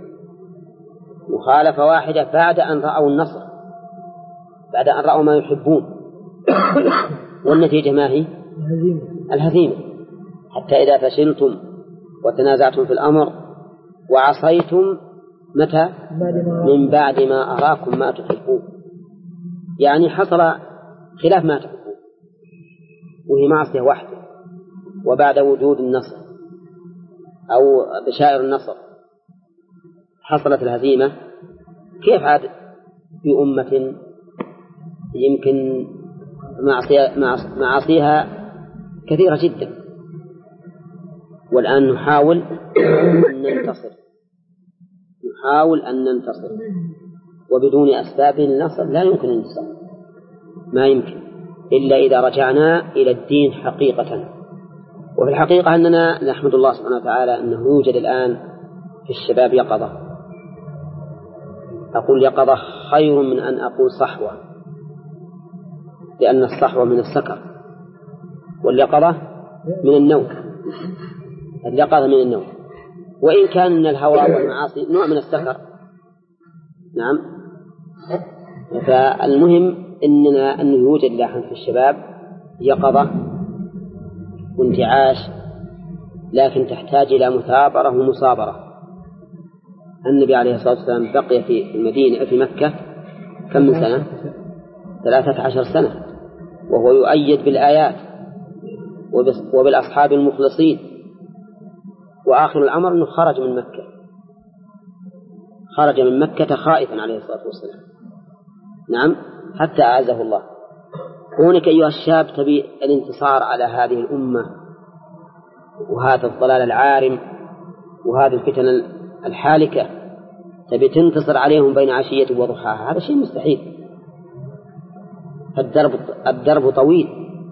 مخالفة واحدة بعد أن رأوا النصر، بعد أن رأوا ما يحبون، والنتيجة ما هي؟ الهزيمة. حتى إذا فشلتم وتنازعتم في الأمر وعصيتم متى؟ من بعد ما أراكم ما تحبون، يعني حصل خلاف ما تحبون، وهي معصية واحدة. وبعد وجود النصر أو بشائر النصر حصلت الهزيمة، كيف عاد في أمة يمكن معاصيها كثيرة جدا؟ والآن نحاول أن ننتصر نحاول أن ننتصر وبدون أسباب النصر لا يمكن النصر، ما يمكن إلا إذا رجعنا إلى الدين حقيقة. وفي الحقيقة أننا نحمد الله سبحانه وتعالى أنه يوجد الآن في الشباب يقظة. أقول يقظة خير من أن أقول صحوة، لأن الصحوة من السكر واليقظة من النوم. اليقظة من النوم، وإن كان من الهوى والمعاصي نوع من السكر. نعم. فالمهم إننا أنه يوجد لاحا في الشباب يقظة وانتعاش، لكن تحتاج إلى مثابرة ومصابرة. النبي عليه الصلاة والسلام بقي في المدينة في مكة كم من سنة؟ ثلاثة عشر سنة، وهو يؤيد بالآيات وبالأصحاب المخلصين. وآخر الأمر أنه خرج من مكة خرج من مكة خائفا عليه الصلاة والسلام. نعم، حتى أعزه الله. كونك أيها الشاب تبي الانتصار على هذه الأمة وهذا الضلال العارم وهذه الفتن الحالكة، تبي تنتصر عليهم بين عشية وضحاها، هذا شيء مستحيل. الدرب, الدرب طويل،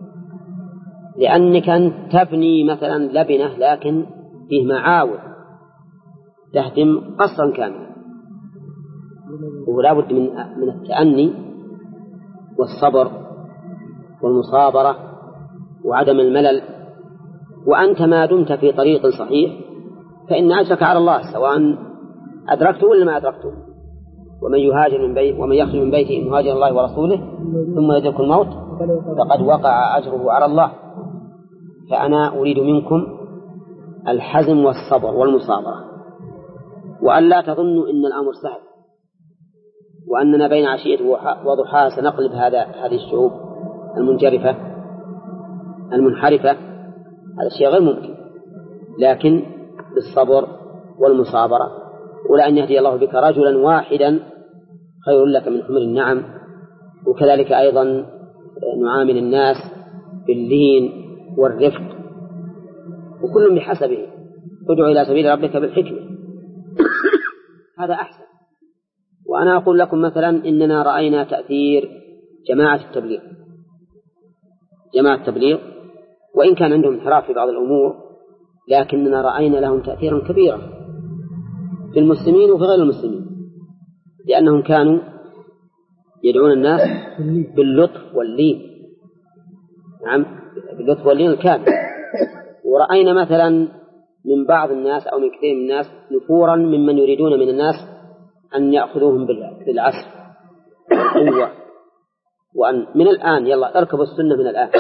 لأنك أن تبني مثلا لبنة لكن فيه معاول تهدم قصرا كاملا، ولا بد من من التأني والصبر والمصابرة وعدم الملل. وأنت ما دمت في طريق صحيح فإن أجرك على الله، سواء أدركته ولا ما أدركته. ومن يهاجر من بيت ومن يخرج من بيته مهاجر الله ورسوله ثم يدرك الموت فقد وقع أجره على الله. فأنا أريد منكم الحزم والصبر والمصابرة، وأن لا تظنوا إن الأمر سهل وأننا بين عشية وضحاها سنقلب هذا هذه الشعوب المنجرفة المنحرفة. هذا الشيء غير ممكن، لكن بالصبر والمصابرة. ولأن يهدي الله بك رجلا واحدا خير لك من حمر النعم. وكذلك أيضا نعامل الناس باللين والرفق، وكل بحسبه. ادعو إلى سبيل ربك بالحكمة، هذا أحسن. وأنا أقول لكم مثلا إننا رأينا تأثير جماعة التبليغ جماعة التبليغ وإن كان عندهم انحراف في بعض الأمور، لكننا رأينا لهم تأثيرا كبيرا في المسلمين وفي غير المسلمين، لأنهم كانوا يدعون الناس باللطف واللين. نعم، باللطف واللين الكامل. ورأينا مثلا من بعض الناس أو من كثير من الناس نفورا ممن يريدون من الناس أن يأخذوهم بالعسر والقوة، وأن من الآن يلا اركبوا السنة من الآن.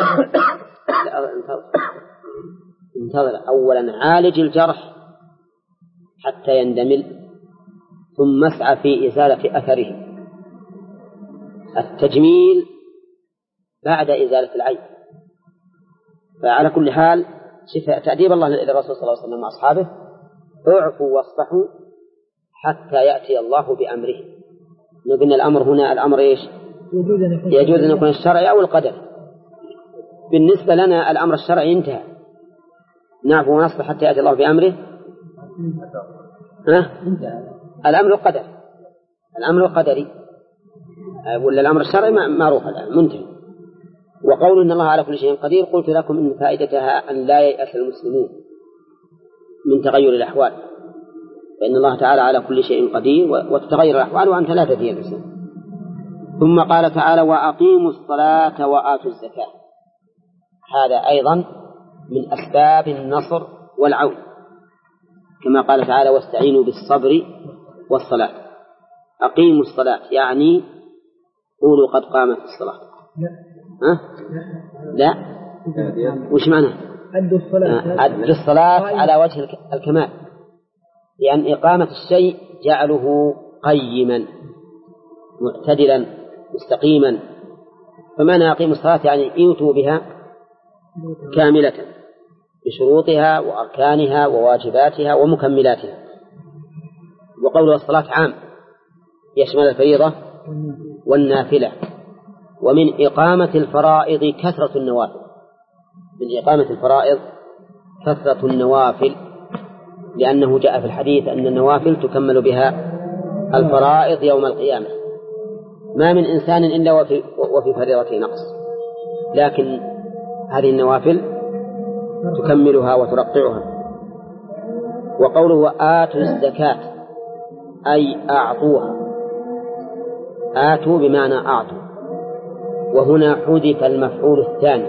انتظر أولا، عالج الجرح حتى يندمل، ثم اسعى في إزالة أثره. التجميل بعد إزالة العيب. فعلى كل حال تأديب الله للرسول صلى الله عليه وسلم وأصحابه: اعفوا واصفحوا حتى يأتي الله بأمره. نقول الأمر هنا الأمر إيش؟ يجوز أن يكون الشرعي أو القدر. بالنسبة لنا الأمر الشرعي انتهى، نعفو ونصفح حتى يأتي الله بأمره. ها؟ الأمر القدر، الأمر القدري ولا الأمر الشرعي معروف الآن منتهي. وقول إن الله على كل شيء قدير قلت لكم إن فائدتها أن لا ييأس المسلمون من تغير الأحوال، فإن الله تعالى على كل شيء قدير وتتغير الأحوال وأنت لا تدري الإنسان. ثم قال تعالى: وأقيموا الصلاة وآتوا الزكاة. هذا أيضا من أسباب النصر والعون، كما قال تعالى: واستعينوا بالصبر والصلاة. أقيموا الصلاة يعني قولوا قد قامت الصلاة. ها؟ لا، وش معنى؟ أدوا الصلاة. أدوا الصلاة على وجه الكمال، لأن إقامة الشيء جعله قيما معتدلا مستقيما. فمعنى أقيموا الصلاة يعني ايتوا بها كاملة بشروطها وأركانها وواجباتها ومكملاتها. وقوله الصلاة عام يشمل الفريضة والنافلة. ومن إقامة الفرائض كثرة النوافل، من إقامة الفرائض كثرة النوافل، لأنه جاء في الحديث أن النوافل تكمل بها الفرائض يوم القيامة. ما من إنسان إلا وفي, وفي فريضته نقص، لكن هذه النوافل تكملها وترقعها. وقوله آتوا الزكاة أي أعطوها. آتوا بمعنى أعطوا، وهنا حذف المفعول الثاني،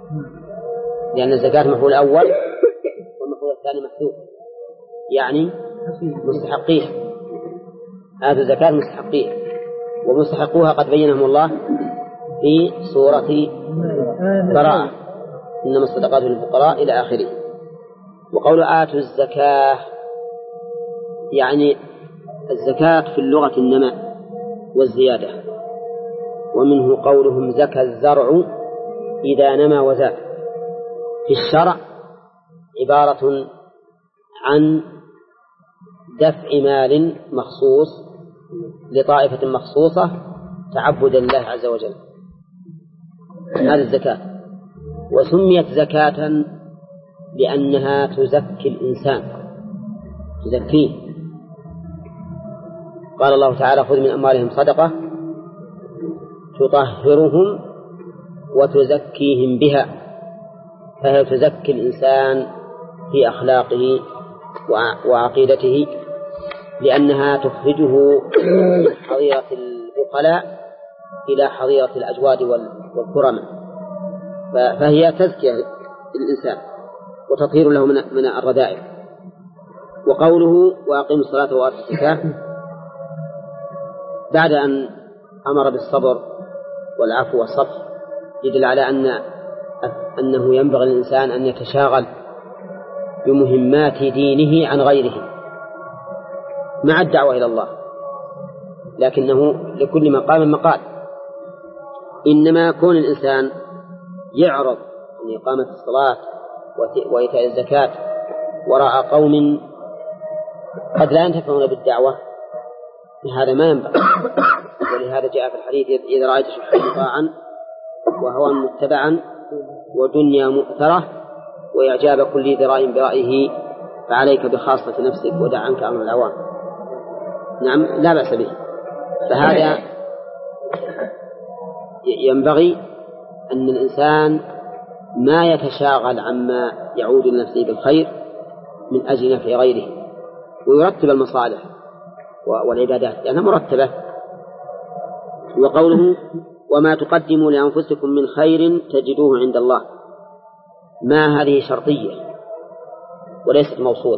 لأن الزكاة مفعول الأول والمفعول الثاني محذوف، يعني مستحقيه. آتوا الزكاة مستحقيه، ومستحقوها قد بينهم الله في سورة براءة: إنما الصدقات للفقراء إلى آخره. وقول آتوا الزكاة يعني الزكاة في اللغة النماء والزيادة، ومنه قولهم زكى الزرع إذا نما وزاد. في الشرع عبارة عن دفع مال مخصوص لطائفة مخصوصة تعبدا لله عز وجل، هذه الزكاة. وسميت زكاة لأنها تزكي الإنسان، تزكيه. قال الله تعالى: خذ من أموالهم صدقة تطهرهم وتزكيهم بها. فهي تزكي الإنسان في أخلاقه وعقيدته، لأنها تخرجه من حظيرة البخلاء إلى حظيرة الأجواد والكرماء، فهي تزكية للإنسان وتطهير له من الرذائل. وقوله وأقيموا الصلاة وآتوا الزكاة بعد أن أمر بالصبر والعفو والصفح يدل على أن أنه ينبغي للإنسان أن يتشاغل بمهمات دينه عن غيره مع الدعوة إلى الله، لكنه لكل مقام مقال. إنما كون الإنسان يعرض عن إقامة الصلاة وإيتاء الزكاة وراء قوم قد لا ينتفعون بالدعوة، هذا ما ينبغي. ولهذا جاء في الحديث: إذا رأيت شحا مطاعا وهوى متبعا ودنيا مؤثرة وإعجاب كل ذراء برأيه فعليك بخاصة نفسك ودع عنك أمر العوام. نعم، لا بأس به. فهذا ينبغي أن الإنسان ما يتشاغل عما يعود لنفسه بالخير من أجل نفع غيره، ويرتب المصالح والعبادات لأنها مرتبة. وقوله وما تقدموا لأنفسكم من خير تجدوه عند الله، ما هذه شرطية وليست موصولة،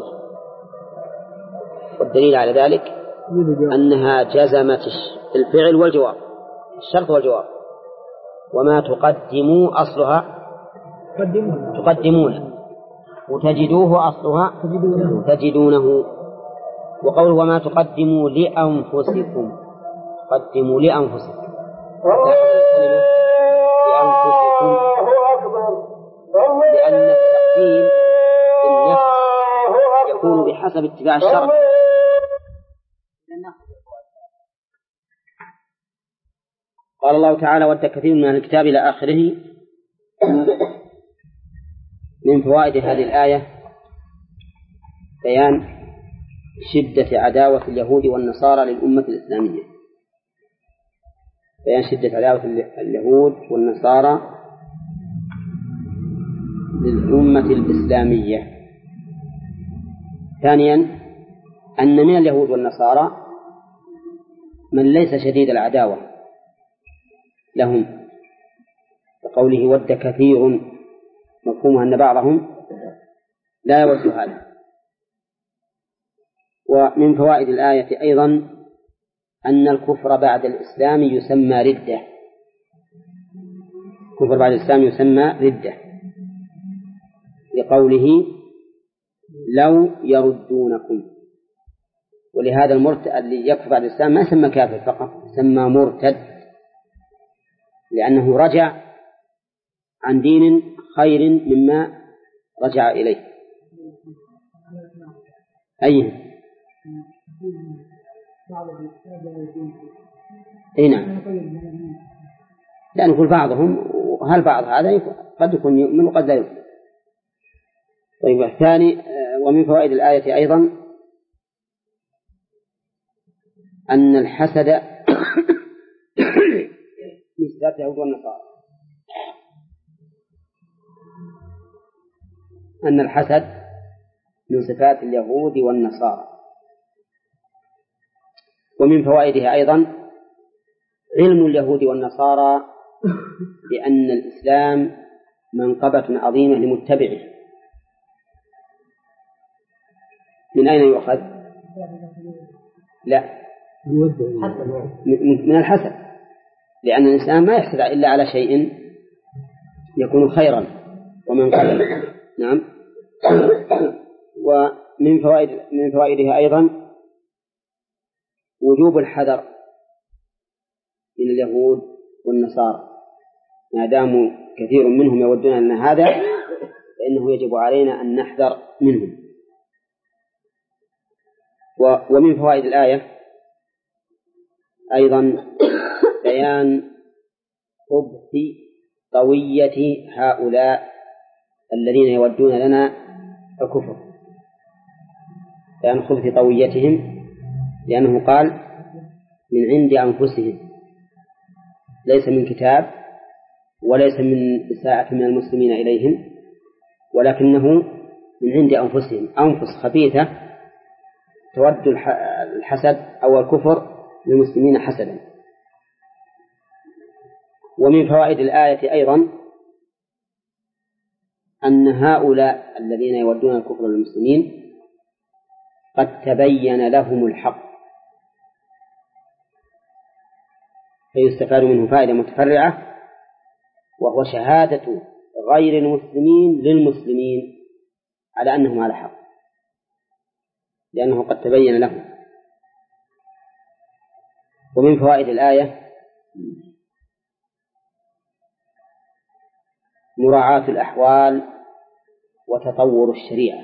والدليل على ذلك أنها جزمت الفعل والجواب، الشرط والجواب. وما تقدموا أصلها تقدمون، وتجدوه أصلها تجدونه. وقول وما تقدموا لأنفسكم، قدموا لأنفسكم، لأنفسكم، لأن التقديم بالنفس يكون بحسب اتباع الشرع. قال الله تعالى: ود كثير من الكتاب إلى آخره. من فوائد هذه الآية بيان شدة عداوة اليهود والنصارى للأمة الإسلامية، بيان شدة عداوة اليهود والنصارى للأمة الإسلامية. ثانيا، أن من اليهود والنصارى من ليس شديد العداوة لهم، بقوله ود كثير، مفهومها أن بعضهم لا يود هذا. ومن فوائد الآية أيضا أن الكفر بعد الإسلام يسمى ردة، الكفر بعد الإسلام يسمى ردة، لقوله لو يردونكم. ولهذا المرتد الذي يكفر بعد الإسلام ما يسمى كافر فقط، يسمى مرتد، لأنه رجع عن دين خير مما رجع إليه. أي أي نعم، لأن يقول بعضهم، وهل بعض هذا قد يكون يؤمن وقد لا يؤمن. طيب، الثاني، ومن فوائد الآية أيضا أن الحسد من صفات اليهود والنصارى، أن الحسد من صفات اليهود والنصارى. ومن فوائدها أيضا علم اليهود والنصارى بأن الإسلام منقبة عظيمة لمتبعه. من أين يؤخذ؟ لا، من الحسد، لأن الإنسان ما يحسد إلا على شيء يكون خيرا ومنقبا. نعم. ومن فوائد من فوائدها أيضا وجوب الحذر من اليهود والنصارى، ما داموا كثير منهم يودون أن هذا، فإنه يجب علينا أن نحذر منهم. ومن فوائد الآية أيضا بيان خبث طوية هؤلاء الذين يودون لنا الكفر، بيان خبث طويتهم، لأنه قال من عند أنفسهم، ليس من كتاب وليس من إساءة من المسلمين إليهم، ولكنه من عند أنفسهم، أنفس خبيثة تود الحسد أو الكفر للمسلمين حسدا. ومن فوائد الآية أيضا أن هؤلاء الذين يودون الكفر للمسلمين قد تبين لهم الحق، فيستفاد منه فائدة متفرعة، وهو شهادة غير المسلمين للمسلمين على أنهم على حق، لأنه قد تبين لهم. ومن فوائد الآية مراعاة الأحوال وتطور الشريعة،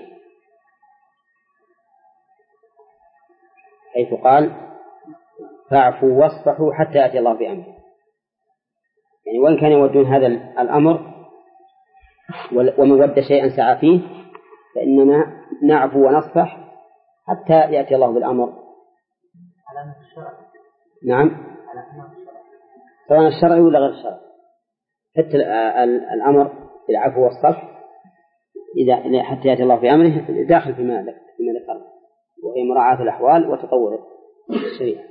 حيث قال فاعفوا واصفحوا حتى يأتي الله بأمره. يعني وإن كان يودون هذا الأمر ومن ود شيئا سعى فيه، فإننا نعفو ونصفح حتى يأتي الله بالأمر. نعم، سواء الشرعي ولا غير الشرعي، حتى الأمر بالعفو والصفح إذا حتى يأتي الله بأمره داخل فيما ذكر، وهي مراعاة الأحوال وتطور الشريعة.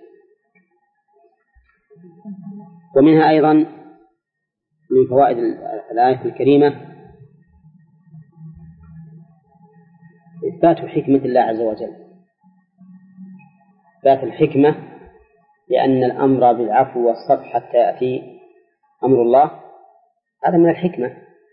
ومنها أيضا من فوائد الآية الكريمة إثبات حكمة الله عز وجل، إثبات الحكمة، لأن الأمر بالعفو والصفح حتى يأتي أمر الله هذا من الحكمة،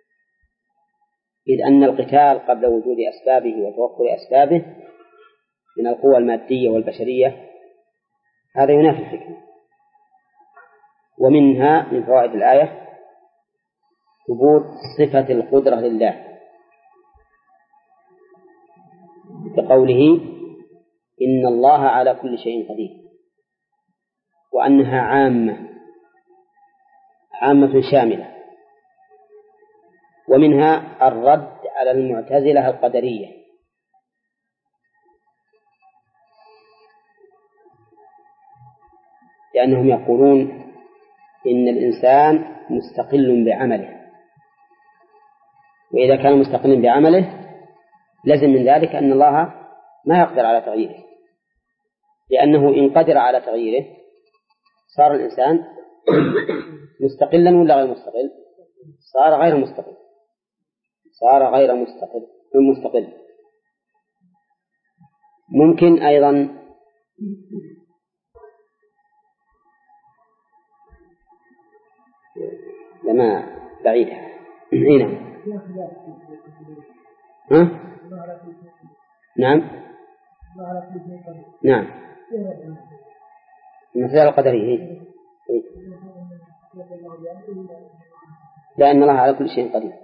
إذ أن القتال قبل وجود أسبابه وتوفر أسبابه من القوى المادية والبشرية هذا ينافي الحكمة. ومنها من فوائد الآية ثبوت صفة القدرة لله بقوله إن الله على كل شيء قدير، وأنها عامة عامة شاملة. ومنها الرد على المعتزلة القدرية، لأنهم يقولون إن الإنسان مستقل بعمله، وإذا كان مستقل بعمله لازم من ذلك أن الله ما يقدر على تغييره، لأنه إن قدر على تغييره صار الإنسان مستقلا ولا غير مستقل؟ صار غير مستقل، صار غير مستقل مستقل. ممكن أيضا لما بعيدة هنا ها؟ نعم نعم المسألة القدرية هي. لأن الله على كل شيء قدير.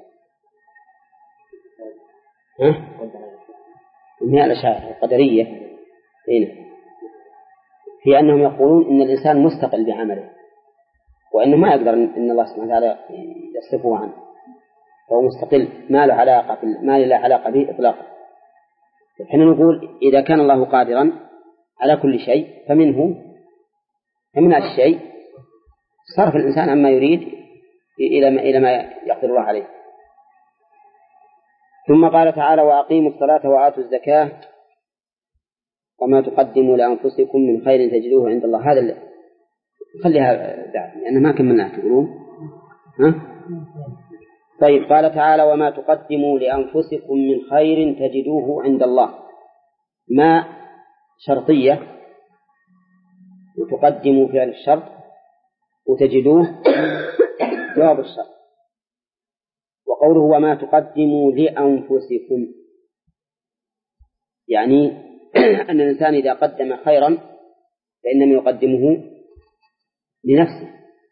ها؟ هي الأشاعرة القدرية هنا في أنهم يقولون إن الإنسان مستقل بعمله، وأنه ما يقدر إن الله سبحانه وتعالى يصرفه عنه، فهو مستقل ما له علاقة ما له علاقة به إطلاقا. حين نقول إذا كان الله قادرا على كل شيء فمنه فمن الشيء صرف الإنسان عما يريد إلى ما إلى ما يقدر الله عليه. ثم قال تعالى وأقيموا الصلاة وآتوا الزكاة وما تقدموا لأنفسكم من خير تجدوه عند الله. هذا اللي خليها بعد لأن ما كملناها تقولون ها؟ طيب قال تعالى وما تقدموا لأنفسكم من خير تجدوه عند الله. ما شرطية وتقدموا فعل الشرط وتجدوه جواب الشرط. وقوله وما تقدموا لأنفسكم يعني أن الإنسان إذا قدم خيرا فإنما يقدمه لنفسه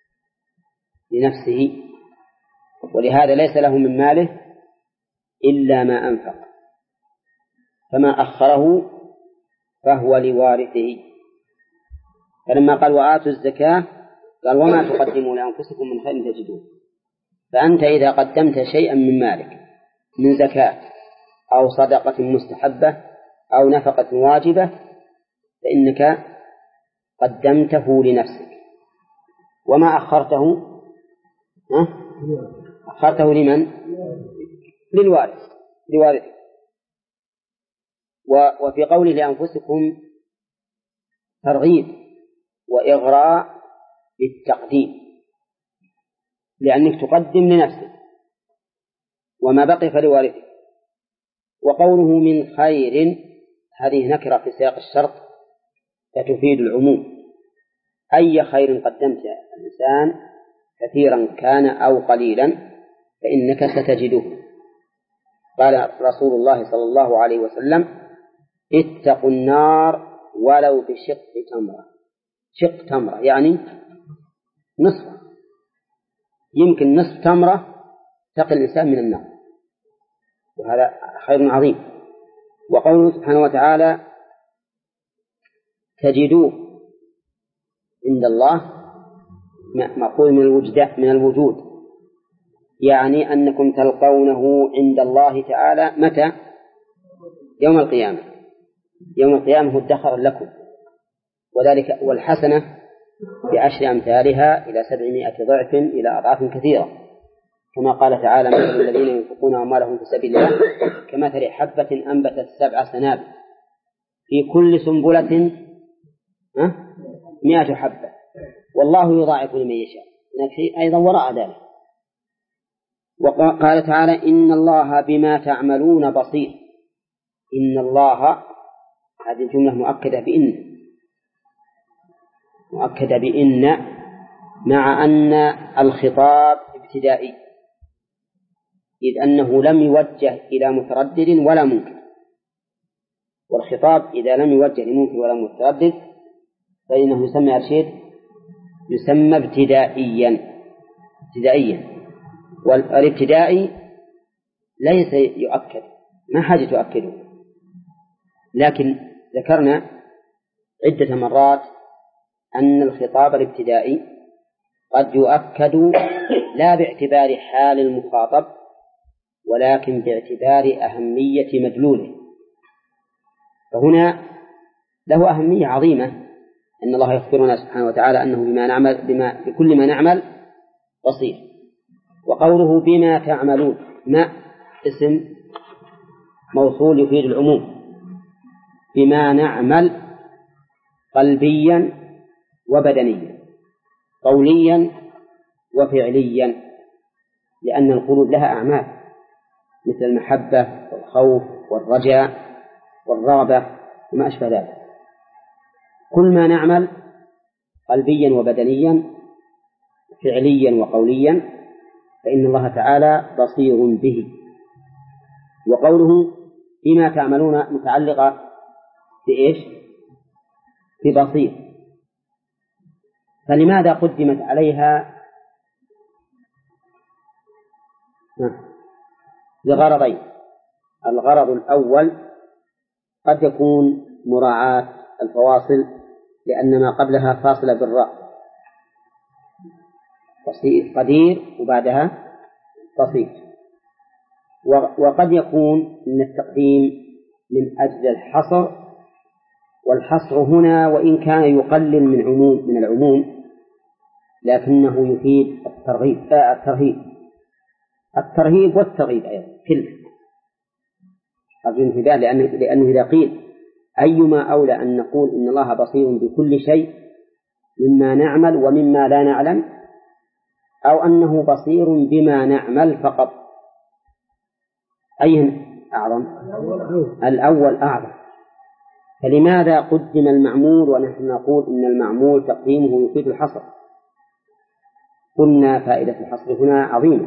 لنفسه ولهذا ليس له من ماله إلا ما أنفق، فما أخره فهو لوارثه. فلما قال وآتوا الزكاة قال وما تقدموا لأنفسكم من خير تجدوه. فأنت إذا قدمت شيئا من مالك من زكاة أو صدقة مستحبة أو نفقة واجبة فإنك قدمته لنفسك، وما أخرته ها؟ أخرته لمن؟ للوارث لوارثه. وفي قوله لأنفسكم ترغيب وإغراء بالتقديم، لأنك تقدم لنفسك وما بقي فلوارثه. وقوله من خير هذه نكرة في سياق الشرط فتفيد العموم، أي خير قدمت الإنسان كثيرا كان أو قليلا فإنك ستجده. قال رسول الله صلى الله عليه وسلم اتقوا النار ولو بشق تمرة. شق تمرة يعني نصف، يمكن نصف تمرة تقي الإنسان من النار، وهذا خير عظيم. وقوله سبحانه وتعالى تجدوه عند الله مأخوذ من الوجود من الوجود يعني أنكم تلقونه عند الله تعالى متى؟ يوم القيامة. يوم القيامة هو ادخر لكم، وذلك والحسنة بعشر أمثالها إلى سبعمائة ضعف إلى أضعاف كثيرة، كما قال تعالى مثل الذين ينفقون أموالهم في سبيل الله كمثل حبة أنبتت سبع سنابل في كل سنبلة مئة حبة والله يضاعف لمن يشاء. هناك أيضا وراء ذلك. وقال تعالى إن الله بما تعملون بصير. إن الله هذه الجملة مؤكدة بإن مؤكدة بإن مع أن الخطاب ابتدائي، إذ أنه لم يوجه إلى متردد ولا منكر، والخطاب إذا لم يوجه لمنكر ولا متردد فإنه يسمى إرشاد يسمى ابتدائيا ابتدائيا والابتدائي ليس يؤكد، ما حاجة تؤكده، لكن ذكرنا عدة مرات أن الخطاب الابتدائي قد يؤكد لا باعتبار حال المخاطب ولكن باعتبار أهمية مدلوله، فهنا له أهمية عظيمة أن الله يخبرنا سبحانه وتعالى أنه بما نعمل بما بكل ما نعمل بصير. وقوله بما تعملون ما اسم موصول يفيد العموم، بما نعمل قلبيا وبدنيا قوليا وفعليا، لأن القلوب لها أعمال مثل المحبة والخوف والرجاء والرغبة وما أشبه ذلك. كل ما نعمل قلبيا وبدنيا فعليا وقوليا فإن الله تعالى بصير به. وقوله بما تعملون متعلقة بإيش؟ ببصير، فلماذا قدمت عليها؟ لغرضين. الغرض الأول قد يكون مراعاة الفواصل لأن ما قبلها فاصلة بالراء، قدير وبعدها بصير. وقد يكون من التقديم من أجل الحصر، والحصر هنا وإن كان يقلل من عموم من العموم لكنه يفيد الترغيب آه الترهيب الترهيب والترغيب أيضا كله أرجو انتباه، لأنه, لأنه إذا قيل أيما أولى أن نقول إن الله بصير بكل شيء مما نعمل ومما لا نعلم، أو أنه بصير بما نعمل فقط، أي أعظم؟ الأول أعظم. فلماذا قدم المعمول ونحن نقول إن المعمول تقديمه يفيد الحصر؟ قلنا فائدة الحصر هنا عظيمة،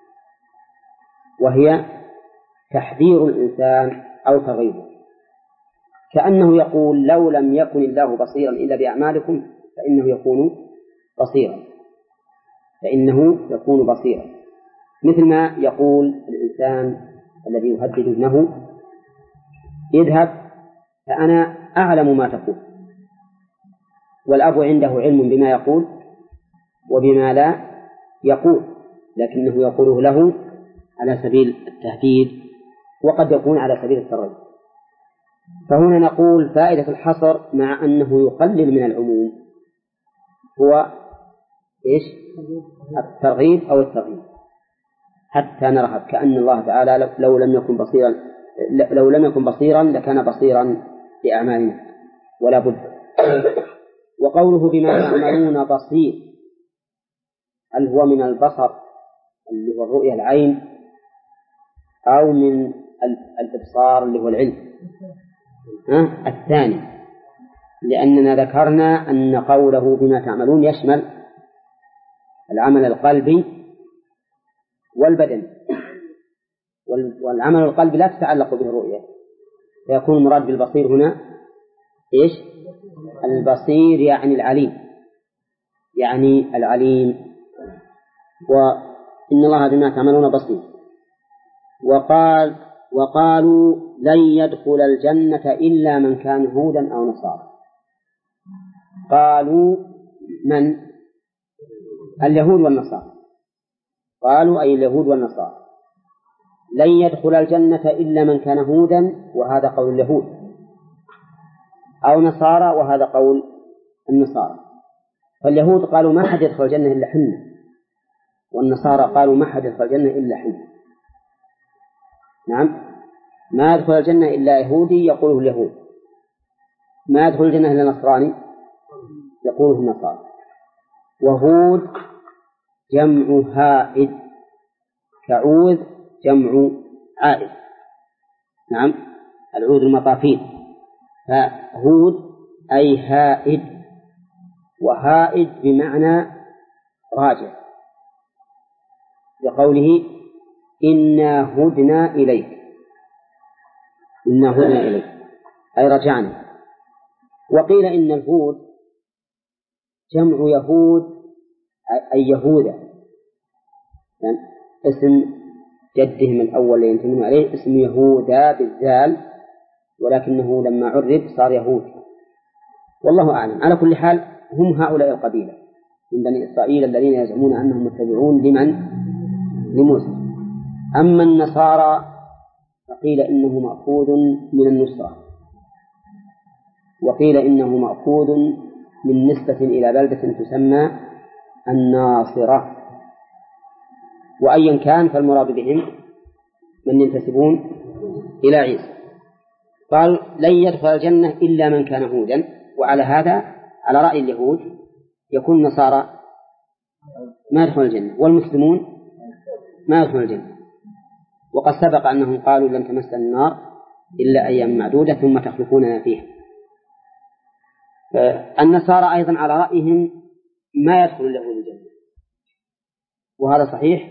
وهي تحذير الإنسان أو تغييره، كأنه يقول لو لم يكن الله بصيرا إلا بأعمالكم فإنه يكون بصيرا فإنه يكون بصيرا مثل ما يقول الإنسان الذي يهدد ابنه اذهب فأنا أعلم ما تقول، والأب عنده علم بما يقول وبما لا يقول، لكنه يقوله له على سبيل التهديد وقد يكون على سبيل الترغيب. فهنا نقول فائدة الحصر مع أنه يقلل من العموم هو إيش؟ الترغيب أو الترغيب حتى نرهب، كأن الله تعالى لو لم يكن بصيرا لو لم يكن بصيرا لكان بصيرا بأعمالنا ولا بد. وقوله بما تعملون بصير هل هو من البصر اللي هو الرؤية العين أو من الإبصار اللي هو العلم؟ ها؟ الثاني، لأننا ذكرنا أن قوله بما تعملون يشمل العمل القلبي والبدني، والعمل القلبي لا تتعلق به الرؤية، فيكون المراد بالبصير هنا إيش؟ البصير يعني العليم، يعني العليم. وإن الله بما تعملون بصير. وقال وقالوا لن يدخل الجنة إلا من كان هودا أو نصارى. قالوا من؟ اليهود والنصارى. قالوا أي اليهود والنصارى لن يدخل الجنة إلا من كان هودا، وهذا قول اليهود، أو نصارى، وهذا قول النصارى. فاليهود قالوا ما حد يدخل الجنة إلا حنا، والنصارى قالوا ما حد يدخل الجنة إلا حنا. نعم، ما يدخل الجنة إلا يهودي يقوله اليهود، ما يدخل الجنة إلا نصراني يقوله النصارى. وهود جمع هائد، كعوذ جمع عائد، نعم العود المطافين، فهود أي هائد، وهائد بمعنى راجع، بقوله إنا هدنا إليك، إنا هدنا إليك أي رجعنا. وقيل إن الهود جمع يهود أي يهوذا، يعني اسم جدهم الأول اللي ينتمون عليه اسم يهوذا بالذال، ولكنه لما عرب صار يهود. والله أعلم. على كل حال هم هؤلاء القبيلة من بني إسرائيل الذين يزعمون أنهم متبعون لمن؟ لموسى. أما النصارى فقيل إنه مأخوذ من النصرة، وقيل إنه مأخوذ من نسبة إلى بلدة تسمى الناصرة. وأيا كان فالمراد بهم من ينتسبون إلى عيسى. قال لن يدخل الجنة إلا من كان هودا، وعلى هذا على رأي اليهود يكون نصارى ما يدخل الجنة والمسلمون ما يدخل الجنة. وقد سبق أنهم قالوا لن تمسنا النار إلا أيام معدودة ثم تخلفوننا فيها. النصارى أيضا على رأيهم ما يدخل اليهود الجنة، وهذا صحيح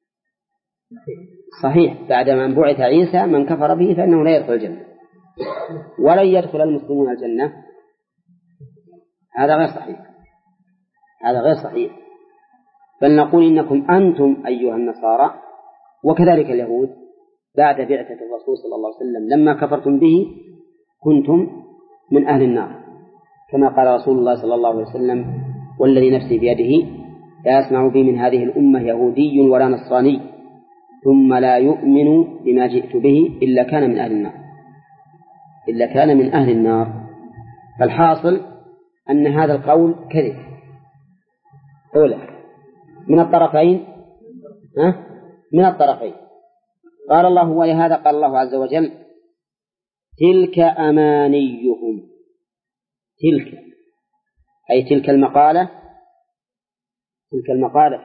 صحيح بعد ما بعث عيسى من كفر به فإنه لا يدخل الجنة. ولن يدخل المسلمون الجنة، هذا غير صحيح، هذا غير صحيح. بل نقول إنكم أنتم أيها النصارى وكذلك اليهود بعد بعثة الرسول صلى الله عليه وسلم لما كفرتم به كنتم من أهل النار، كما قال رسول الله صلى الله عليه وسلم والذي نفسي بيده لا يسمع بي من هذه الأمة يهودي ولا نصراني ثم لا يؤمن بما جئت به إلا كان من أهل النار إلا كان من أهل النار. فالحاصل أن هذا القول كذب. أولا من الطرفين ها؟ من الطرفين. قال الله ولهذا قال الله عز وجل تلك أمانيهم، تلك أي تلك المقالة، تلك المقالة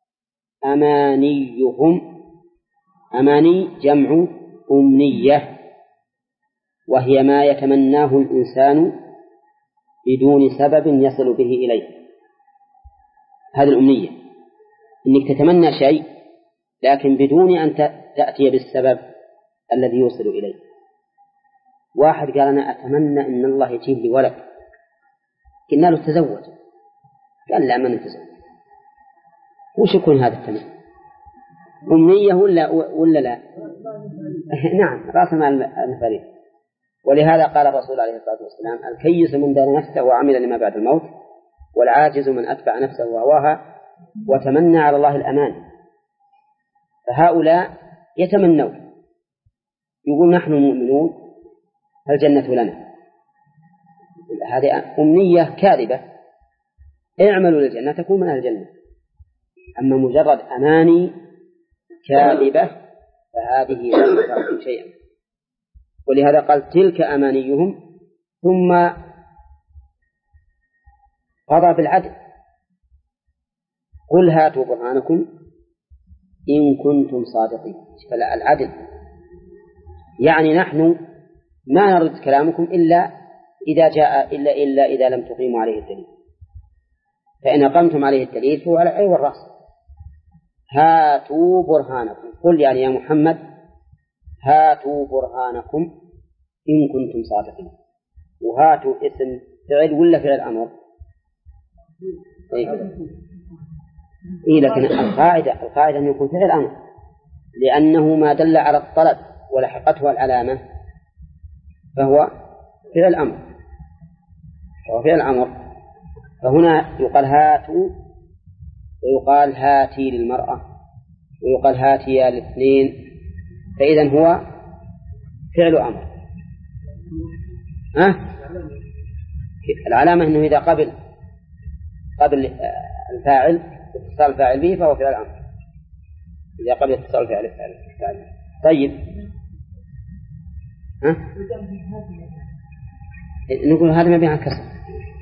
أمانيهم. أماني جمع أمنية، وهي ما يتمناه الإنسان بدون سبب يصل به إليه. هذه الأمنية إنك تتمنى شيء لكن بدون أن تأتي بالسبب الذي يوصل إليه. واحد قال أنا أتمنى أن الله يجيب لي ولد، قلنا له تزوج، قال لا ما نتزوج. وش يكون هذا التمني؟ أمنية ولا ولا لا؟ نعم رأس مال المفاريد. ولهذا قال الرسول عليه الصلاة والسلام الكيس من دان نفسه وعمل لما بعد الموت، والعاجز من أتبع نفسه وهواها وتمنى على الله الأمان. فهؤلاء يتمنون، يقول نحن مؤمنون الجنة لنا. هذه أمنية كاذبة، اعملوا للجنة تكون من الجنة. أما مجرد أماني كاذبة فهذه لا تفعل شيئا. ولهذا قال تلك أمانيهم، ثم قضى بالعدل قل هاتوا برهانكم إن كنتم صادقين. فالعدل يعني نحن ما نرد كلامكم إلا إذا جاء إلا إلا إذا لم تقيموا عليه الدليل، فإن أقمتم عليه الدليل فهو على العين والرأس. هاتوا برهانكم، قل يعني يا محمد هاتوا برهانكم إن كنتم صادقين. وهاتوا اسم فعل ولا فعل أمر؟ إيه لكن القاعدة القاعدة أن يكون فعل أمر، لأنه ما دل على الطلب ولحقته العلامة فهو فعل أمر، فهو فعل أمر. فهنا يقال هاتوا ويقال هاتي للمرأة ويقال هاتي الاثنين، فإذا هو فعل أمر. أه؟ العلامة أنه إذا قبل قبل الفاعل اتصال الفاعل به فهو فعل أمر، إذا قبل اتصال الفاعل الفاعل. طيب ها؟ أه؟ نقول هذا ما بيها كسر.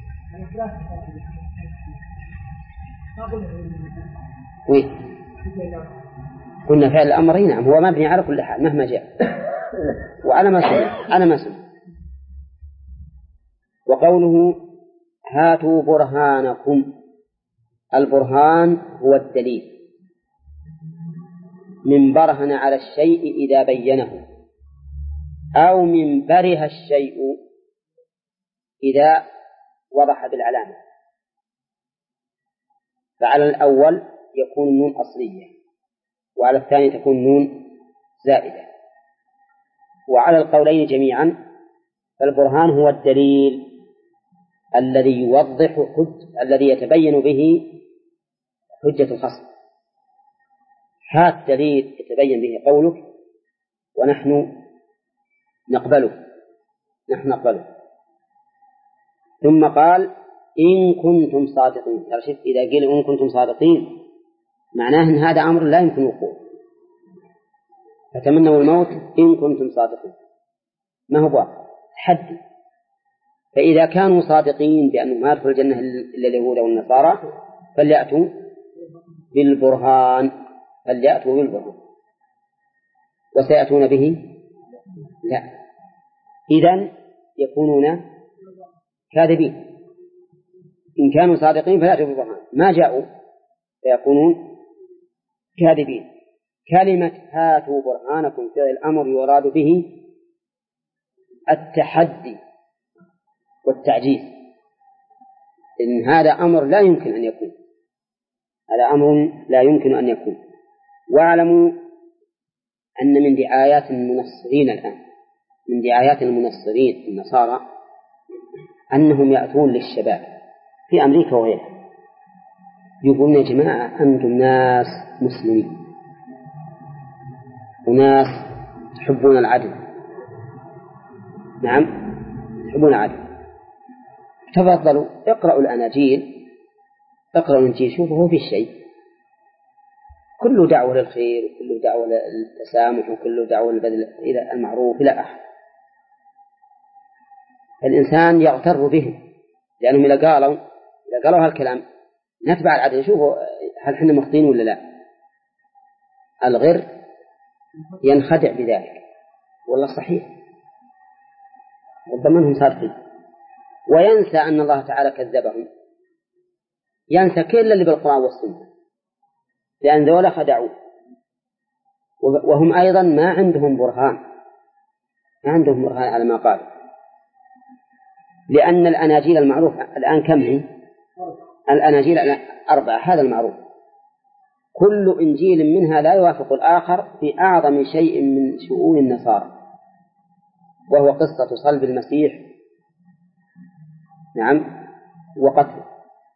وين قلنا فعل الأمر نعم هو مبني على كل حال مهما جاء وعلى ما سمع على ما سمع. وقوله هاتوا برهانكم، البرهان هو الدليل، من برهن على الشيء إذا بينه، أو من بره الشيء إذا وضح بالعلامة. فعلى الأول يكون النون أصلية، وعلى الثاني تكون نون زائدة. وعلى القولين جميعا فالبرهان هو الدليل الذي يوضح حج الذي يتبين به حجة الخصم. هذا الدليل يتبين به قولك ونحن نقبله نحن نقبله. ثم قال إن كنتم صادقين. شوف إذا قيل إن كنتم صادقين معناه أن هذا أمر لا يمكن وقوعه، فتمنوا الموت إن كنتم صادقين، ما هو واقع حد. فإذا كانوا صادقين بأنه ما يدخل الجنة إلا اليهود والنصارى فليأتوا بالبرهان فليأتوا بالبرهان وسيأتون به لا، إذن يكونون كاذبين. إن كانوا صادقين فيأتوا بالبرهان، ما جاءوا فيكونون كاذبين. كلمة هاتوا برهانكم في الأمر يراد به التحدي والتعجيز، إن هذا أمر لا يمكن أن يكون، هذا أمر لا يمكن أن يكون. واعلموا أن من دعايات المنصرين الآن، من دعايات المنصرين النصارى أنهم يأتون للشباب في أمريكا وغيرها يقولون يا جماعة أنتم ناس مسلمين وناس تحبون العدل، نعم تحبون العدل، تفضلوا اقرأوا الأناجيل، اقرأوا الإنجيل، شوفوا هو في شيء، كله دعوة للخير وكله دعوة للتسامح وكله دعوة للبذل إلى المعروف إلى آخره. الإنسان يغتر بهم لأنهم إذا قالوا إذا قالوا هالكلام نتبع العدل، شوفوا هل حنا مخطئين ولا لا. الغر ينخدع بذلك، والله صحيح ربما هم صادقين، وينسى أن الله تعالى كذبهم، ينسى كل اللي بالقرآن والسنة، لأن ذولا خدعوا وهم أيضا ما عندهم برهان، ما عندهم برهان على ما قال. لأن الأناجيل المعروف الآن كم هي؟ الأناجيل أربعة، هذا المعروف، كل إنجيل منها لا يوافق الآخر في أعظم شيء من شؤون النصارى، وهو قصة صلب المسيح نعم وقتله.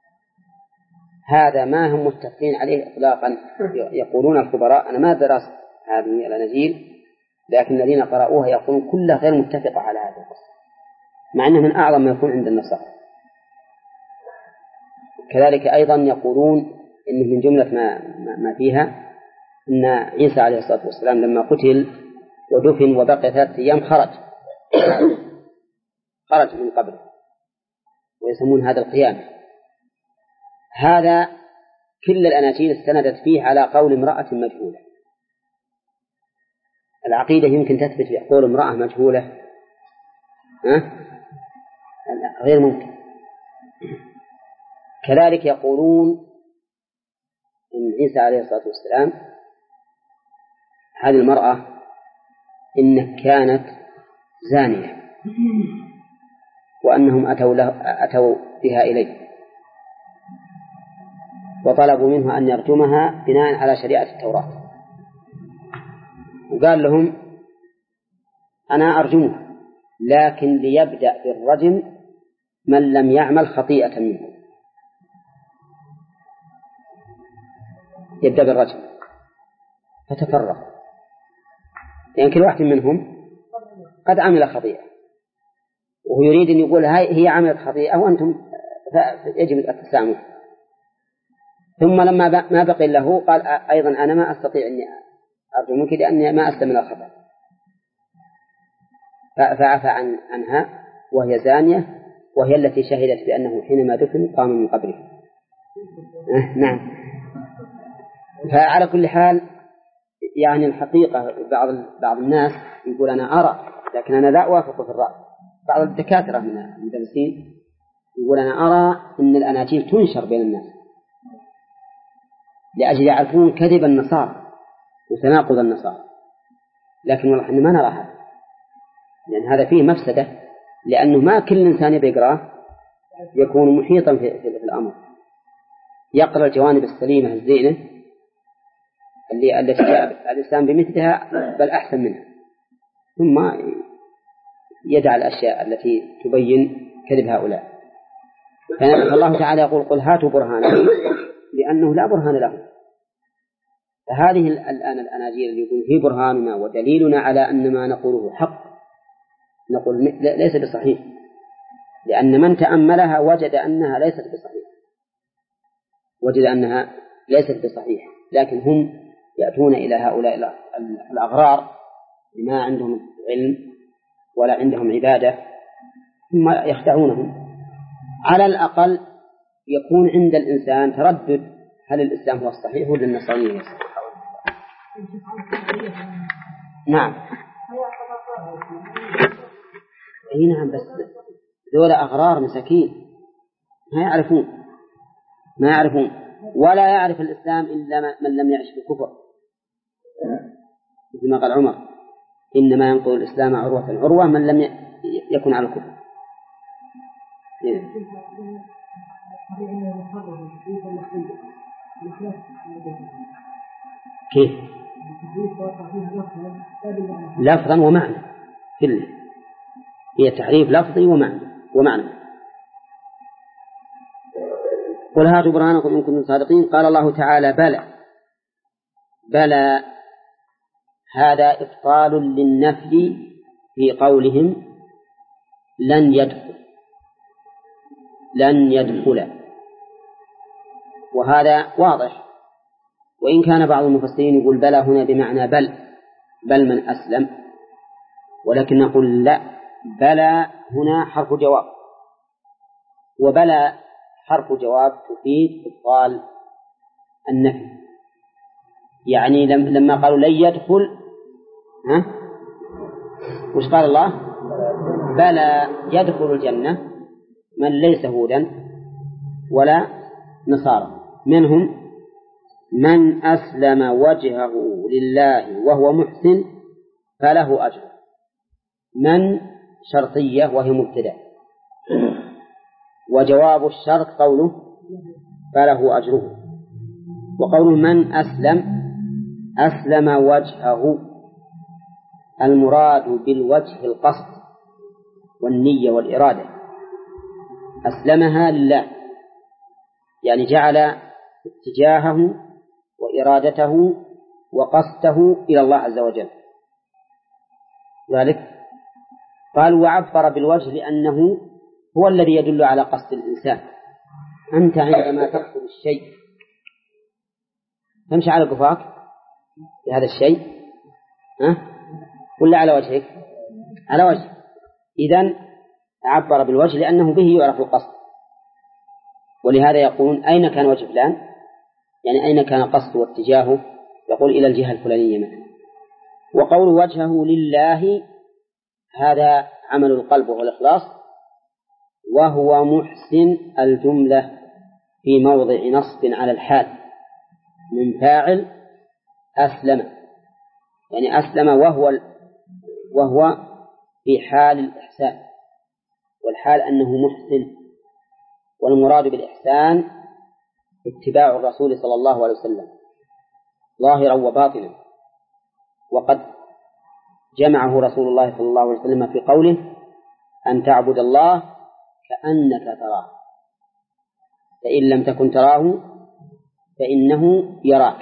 هذا ما هم متفقين عليه إطلاقا. يقولون الخبراء، أنا ما درست هذه الأناجيل لكن الذين قرأوها يقولون كلها غير متفقة على هذا القصة، مع أنه من أعظم ما يكون عند النصارى. كذلك أيضا يقولون إنه من جملة ما, ما فيها أن عيسى عليه الصلاة والسلام لما قتل ودفن وبقي ثلاثة أيام خرج خرج من قبره، ويسمون هذا القيامة. هذا كل الأناجيل استندت فيه على قول امرأة مجهولة. العقيدة يمكن تثبت في قول امرأة مجهولة؟ أه؟ غير ممكن. كذلك يقولون إن عيسى عليه الصلاة والسلام هذه المرأة إن كانت زانية وأنهم أتوا, له أتوا بها إليه وطلبوا منه أن يرجمها بناء على شريعة التوراة، وقال لهم أنا أرجمها لكن ليبدأ بالرجم من لم يعمل خطيئة منه، يبدأ بالرجم. فتفرق، يعني كل واحد منهم قد عمل خطيئة وهو يريد أن يقول هاي هي عملت خطيئة وأنتم يجب التسامح. ثم لما ما بقي له قال أيضا أنا ما أستطيع أن أرجمك لأني ما أسلم من الخطأ، فعفى عن عنها وهي زانية، وهي التي شهدت بأنه حينما دفن قام من قبره. نعم. فعلى كل حال يعني الحقيقة بعض بعض الناس يقول أنا أرى لكن أنا لا أوافق في الرأي. بعض الدكاترة من المدرسين يقول أنا أرى أن الأناجيل تنشر بين الناس لأجل يعرفون كذب النصارى وتناقض النصارى، لكن والله إحنا ما نرى هذا، لأن هذا فيه مفسدة، لأنه ما كل إنسان يقرأه يكون محيطا في, في الأمر. يقرأ الجوانب السليمة الزينة اللي التي جاء الإسلام بمثلها بل أحسن منها، ثم يدع الأشياء التي تبين كذب هؤلاء. فالله تعالى يقول قل هاتوا برهانكم، لأنه لا برهان له. فهذه الآن الأناجيل اللي يقول هي برهاننا ودليلنا على أن ما نقوله حق، نقول ليس بصحيح، لأن من تأملها وجد أنها ليست بصحيح، وجد أنها ليست بصحيح. لكن هم يأتون إلى هؤلاء الأغرار لما عندهم علم ولا عندهم عبادة، ثم يخدعونهم. على الأقل يكون عند الإنسان تردد، هل الإسلام هو الصحيح ولا النصرانية؟ نعم أي نعم، بس ذولا أغرار مساكين ما يعرفون ما يعرفون ولا يعرف الإسلام إلا من لم يعش في الكفر، مثل ما قال عمر إنما ينقض الإسلام عروة عروة من لم يكن على الكفر. كيف؟ لفظا ومعنى كله، هي تحريف لفظي ومعنى ومعنى. قل هاتوا برهانكم إن كنتم صادقين. قال الله تعالى بلى بلى، هذا إبطال للنفي في قولهم لن يدخل لن يدخل، وهذا واضح. وإن كان بعض المفسرين يقول بلى هنا بمعنى بل بل من أسلم، ولكن نقول لا، بلى هنا حرف جواب، وبلى حرف جواب تفيد إبطال النفي. يعني لما قالوا لن يدخل، ها وش قال الله؟ بلى يدخل الجنة من ليس هودا ولا نصارى، منهم من أسلم وجهه لله وهو محسن فله أجر. من شرطية وهي مبتدأ، وجواب الشرط قوله فله أجره. وقوله من أسلم أسلم وجهه، المراد بالوجه القصد والنية والإرادة، أسلمها لله، يعني جعل اتجاهه وإرادته وقصده إلى الله عز وجل. ذلك قال وعبر بالوجه لأنه هو الذي يدل على قصد الإنسان. أنت عندما تقصد الشيء تمشي على قفاك بهذا الشيء، أه؟ ولا على وجهك؟ على وجه. إذن عبر بالوجه لأنه به يعرف القصد. ولهذا يقولون أين كان وجه فلان، يعني أين كان قصده واتجاهه، يقول إلى الجهة الفلانية مثلا. وقول وجهه لله هذا عمل القلب والإخلاص، وهو محسن الجملة في موضع نصب على الحال من فاعل أسلم، يعني أسلم وهو وهو في حال الإحسان، والحال أنه محسن. والمراد بالإحسان اتباع الرسول صلى الله عليه وسلم ظاهرا وباطنا. وقد جمعه رسول الله صلى الله عليه وسلم في قوله أن تعبد الله كأنك تراه فإن لم تكن تراه فإنه يراك.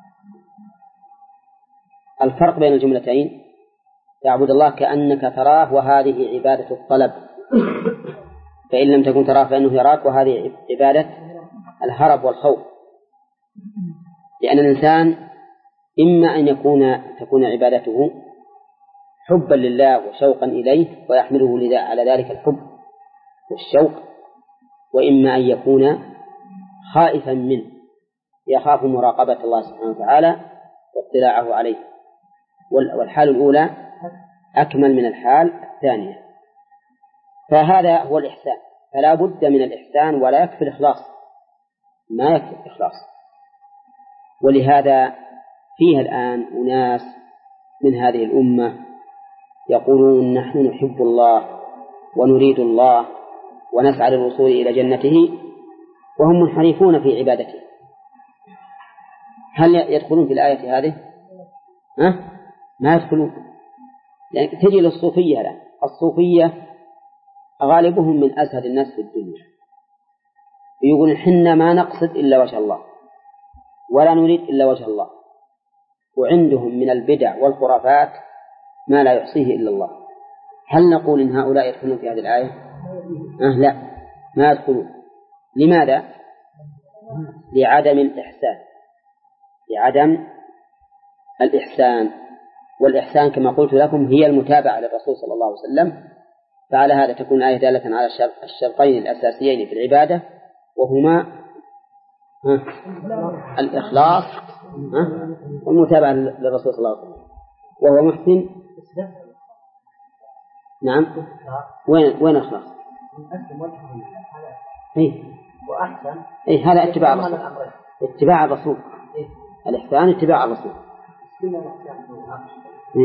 الفرق بين الجملتين تعبد الله كأنك تراه وهذه عبادة الطلب، فإن لم تكن تراه فإنه يراك وهذه عبادة الهرب والخوف. لأن الإنسان إما أن يكون تكون عبادته حبا لله وشوقا إليه ويحمله على ذلك الحب والشوق، وإما أن يكون خائفا منه يخاف مراقبة الله سبحانه وتعالى واطلاعه عليه. والحال الأولى أكمل من الحال الثانية. فهذا هو الإحسان، فلا بد من الإحسان ولا يكفي الإخلاص، ما يكفي الإخلاص. ولهذا فيها الآن أناس من هذه الأمة يقولون نحن نحب الله ونريد الله ونسعى للوصول إلى جنته، وهم منحرفون في عبادته. هل يدخلون في الآية هذه؟ أه؟ ما يدخلون. يعني تجي للصوفية الآن، الصوفية غالبهم من أزهد الناس في الدنيا، يقول حنا ما نقصد إلا وجه الله ولا نريد إلا وجه الله، وعندهم من البدع والخرافات ما لا يحصيه إلا الله. هل نقول إن هؤلاء يدخلون في هذه الآية؟ أه لا، ما يدخلون. لماذا؟ لعدم الإحسان، لعدم الإحسان. والإحسان كما قلت لكم هي المتابعة للرسول صلى الله عليه وسلم. فعلى هذا تكون آية دالة على الشرطين الأساسيين في العبادة، وهما الإخلاص والمتابعة للرسول صلى الله عليه وسلم. وهو محسن. نعم. وين وين الإخلاص؟ إيه وأحسن. إيه هذا اتباع الرسول. اتباع الرسول. الإحسان اتباع الرسول. إيه؟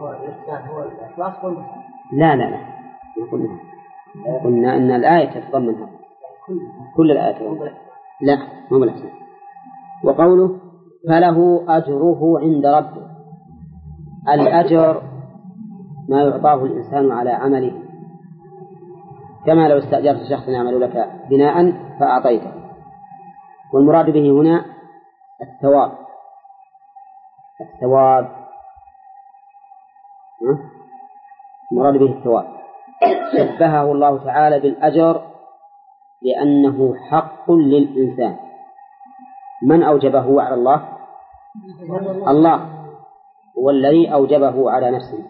لا لا لا قلنا قلنا أن الآية تتضمن هذا، كل الآية تتضمن. لا مو بالإحسان. وقوله فله أجره عند ربه، الأجر ما يعطاه الإنسان على عمله، كما لو استأجرت شخصا يعمل لك بناء فأعطيته. والمراد به هنا الثواب، الثواب المراد به الثواب. شبهه الله تعالى بالأجر لأنه حق للإنسان. من أوجبه على الله؟ الله هو الذي أوجبه على نفسه.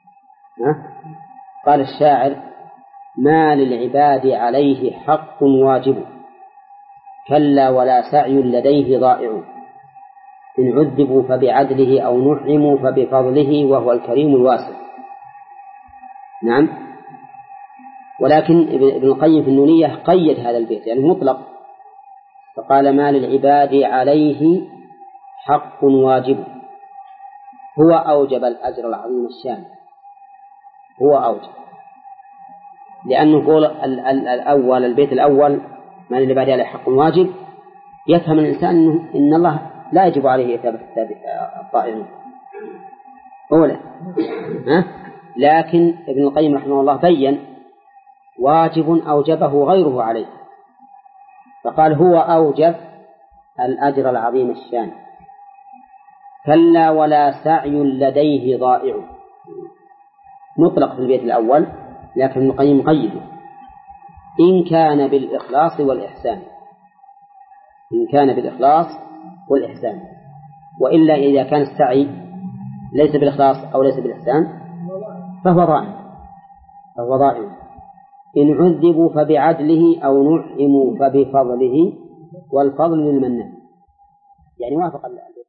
قال الشاعر ما للعباد عليه حق واجب، كلا ولا سعي لديه ضائع، إن عذبوا فبعدله أو نعموا فبفضله وهو الكريم الواسع. نعم. ولكن ابن القيم في النونية قيد هذا البيت يعني مطلق، فقال ما للعباد عليه حق واجب، هو أوجب الأجر العظيم الشان، هو أوجب. لأنه قول الأول البيت الأول ما للعباد عليه حق واجب، يفهم الإنسان إنه إن الله لا يجب عليه إثابة الطائعين أولا. ها؟ لكن ابن القيم رحمه الله بين واجب أوجبه غيره عليه، فقال هو أوجب الأجر العظيم الشان، كلا ولا سعي لديه ضائع، مطلق في البيت الأول، لكن ابن القيم مقيده إن كان بالإخلاص والإحسان، إن كان بالإخلاص والإحسان. وإلا إذا كان السعي ليس بالإخلاص أو ليس بالإحسان فهو ضائع، فهو ضائع. إن عذبوا فبعدله أو نعموا فبفضله والفضل للمنان، يعني وافق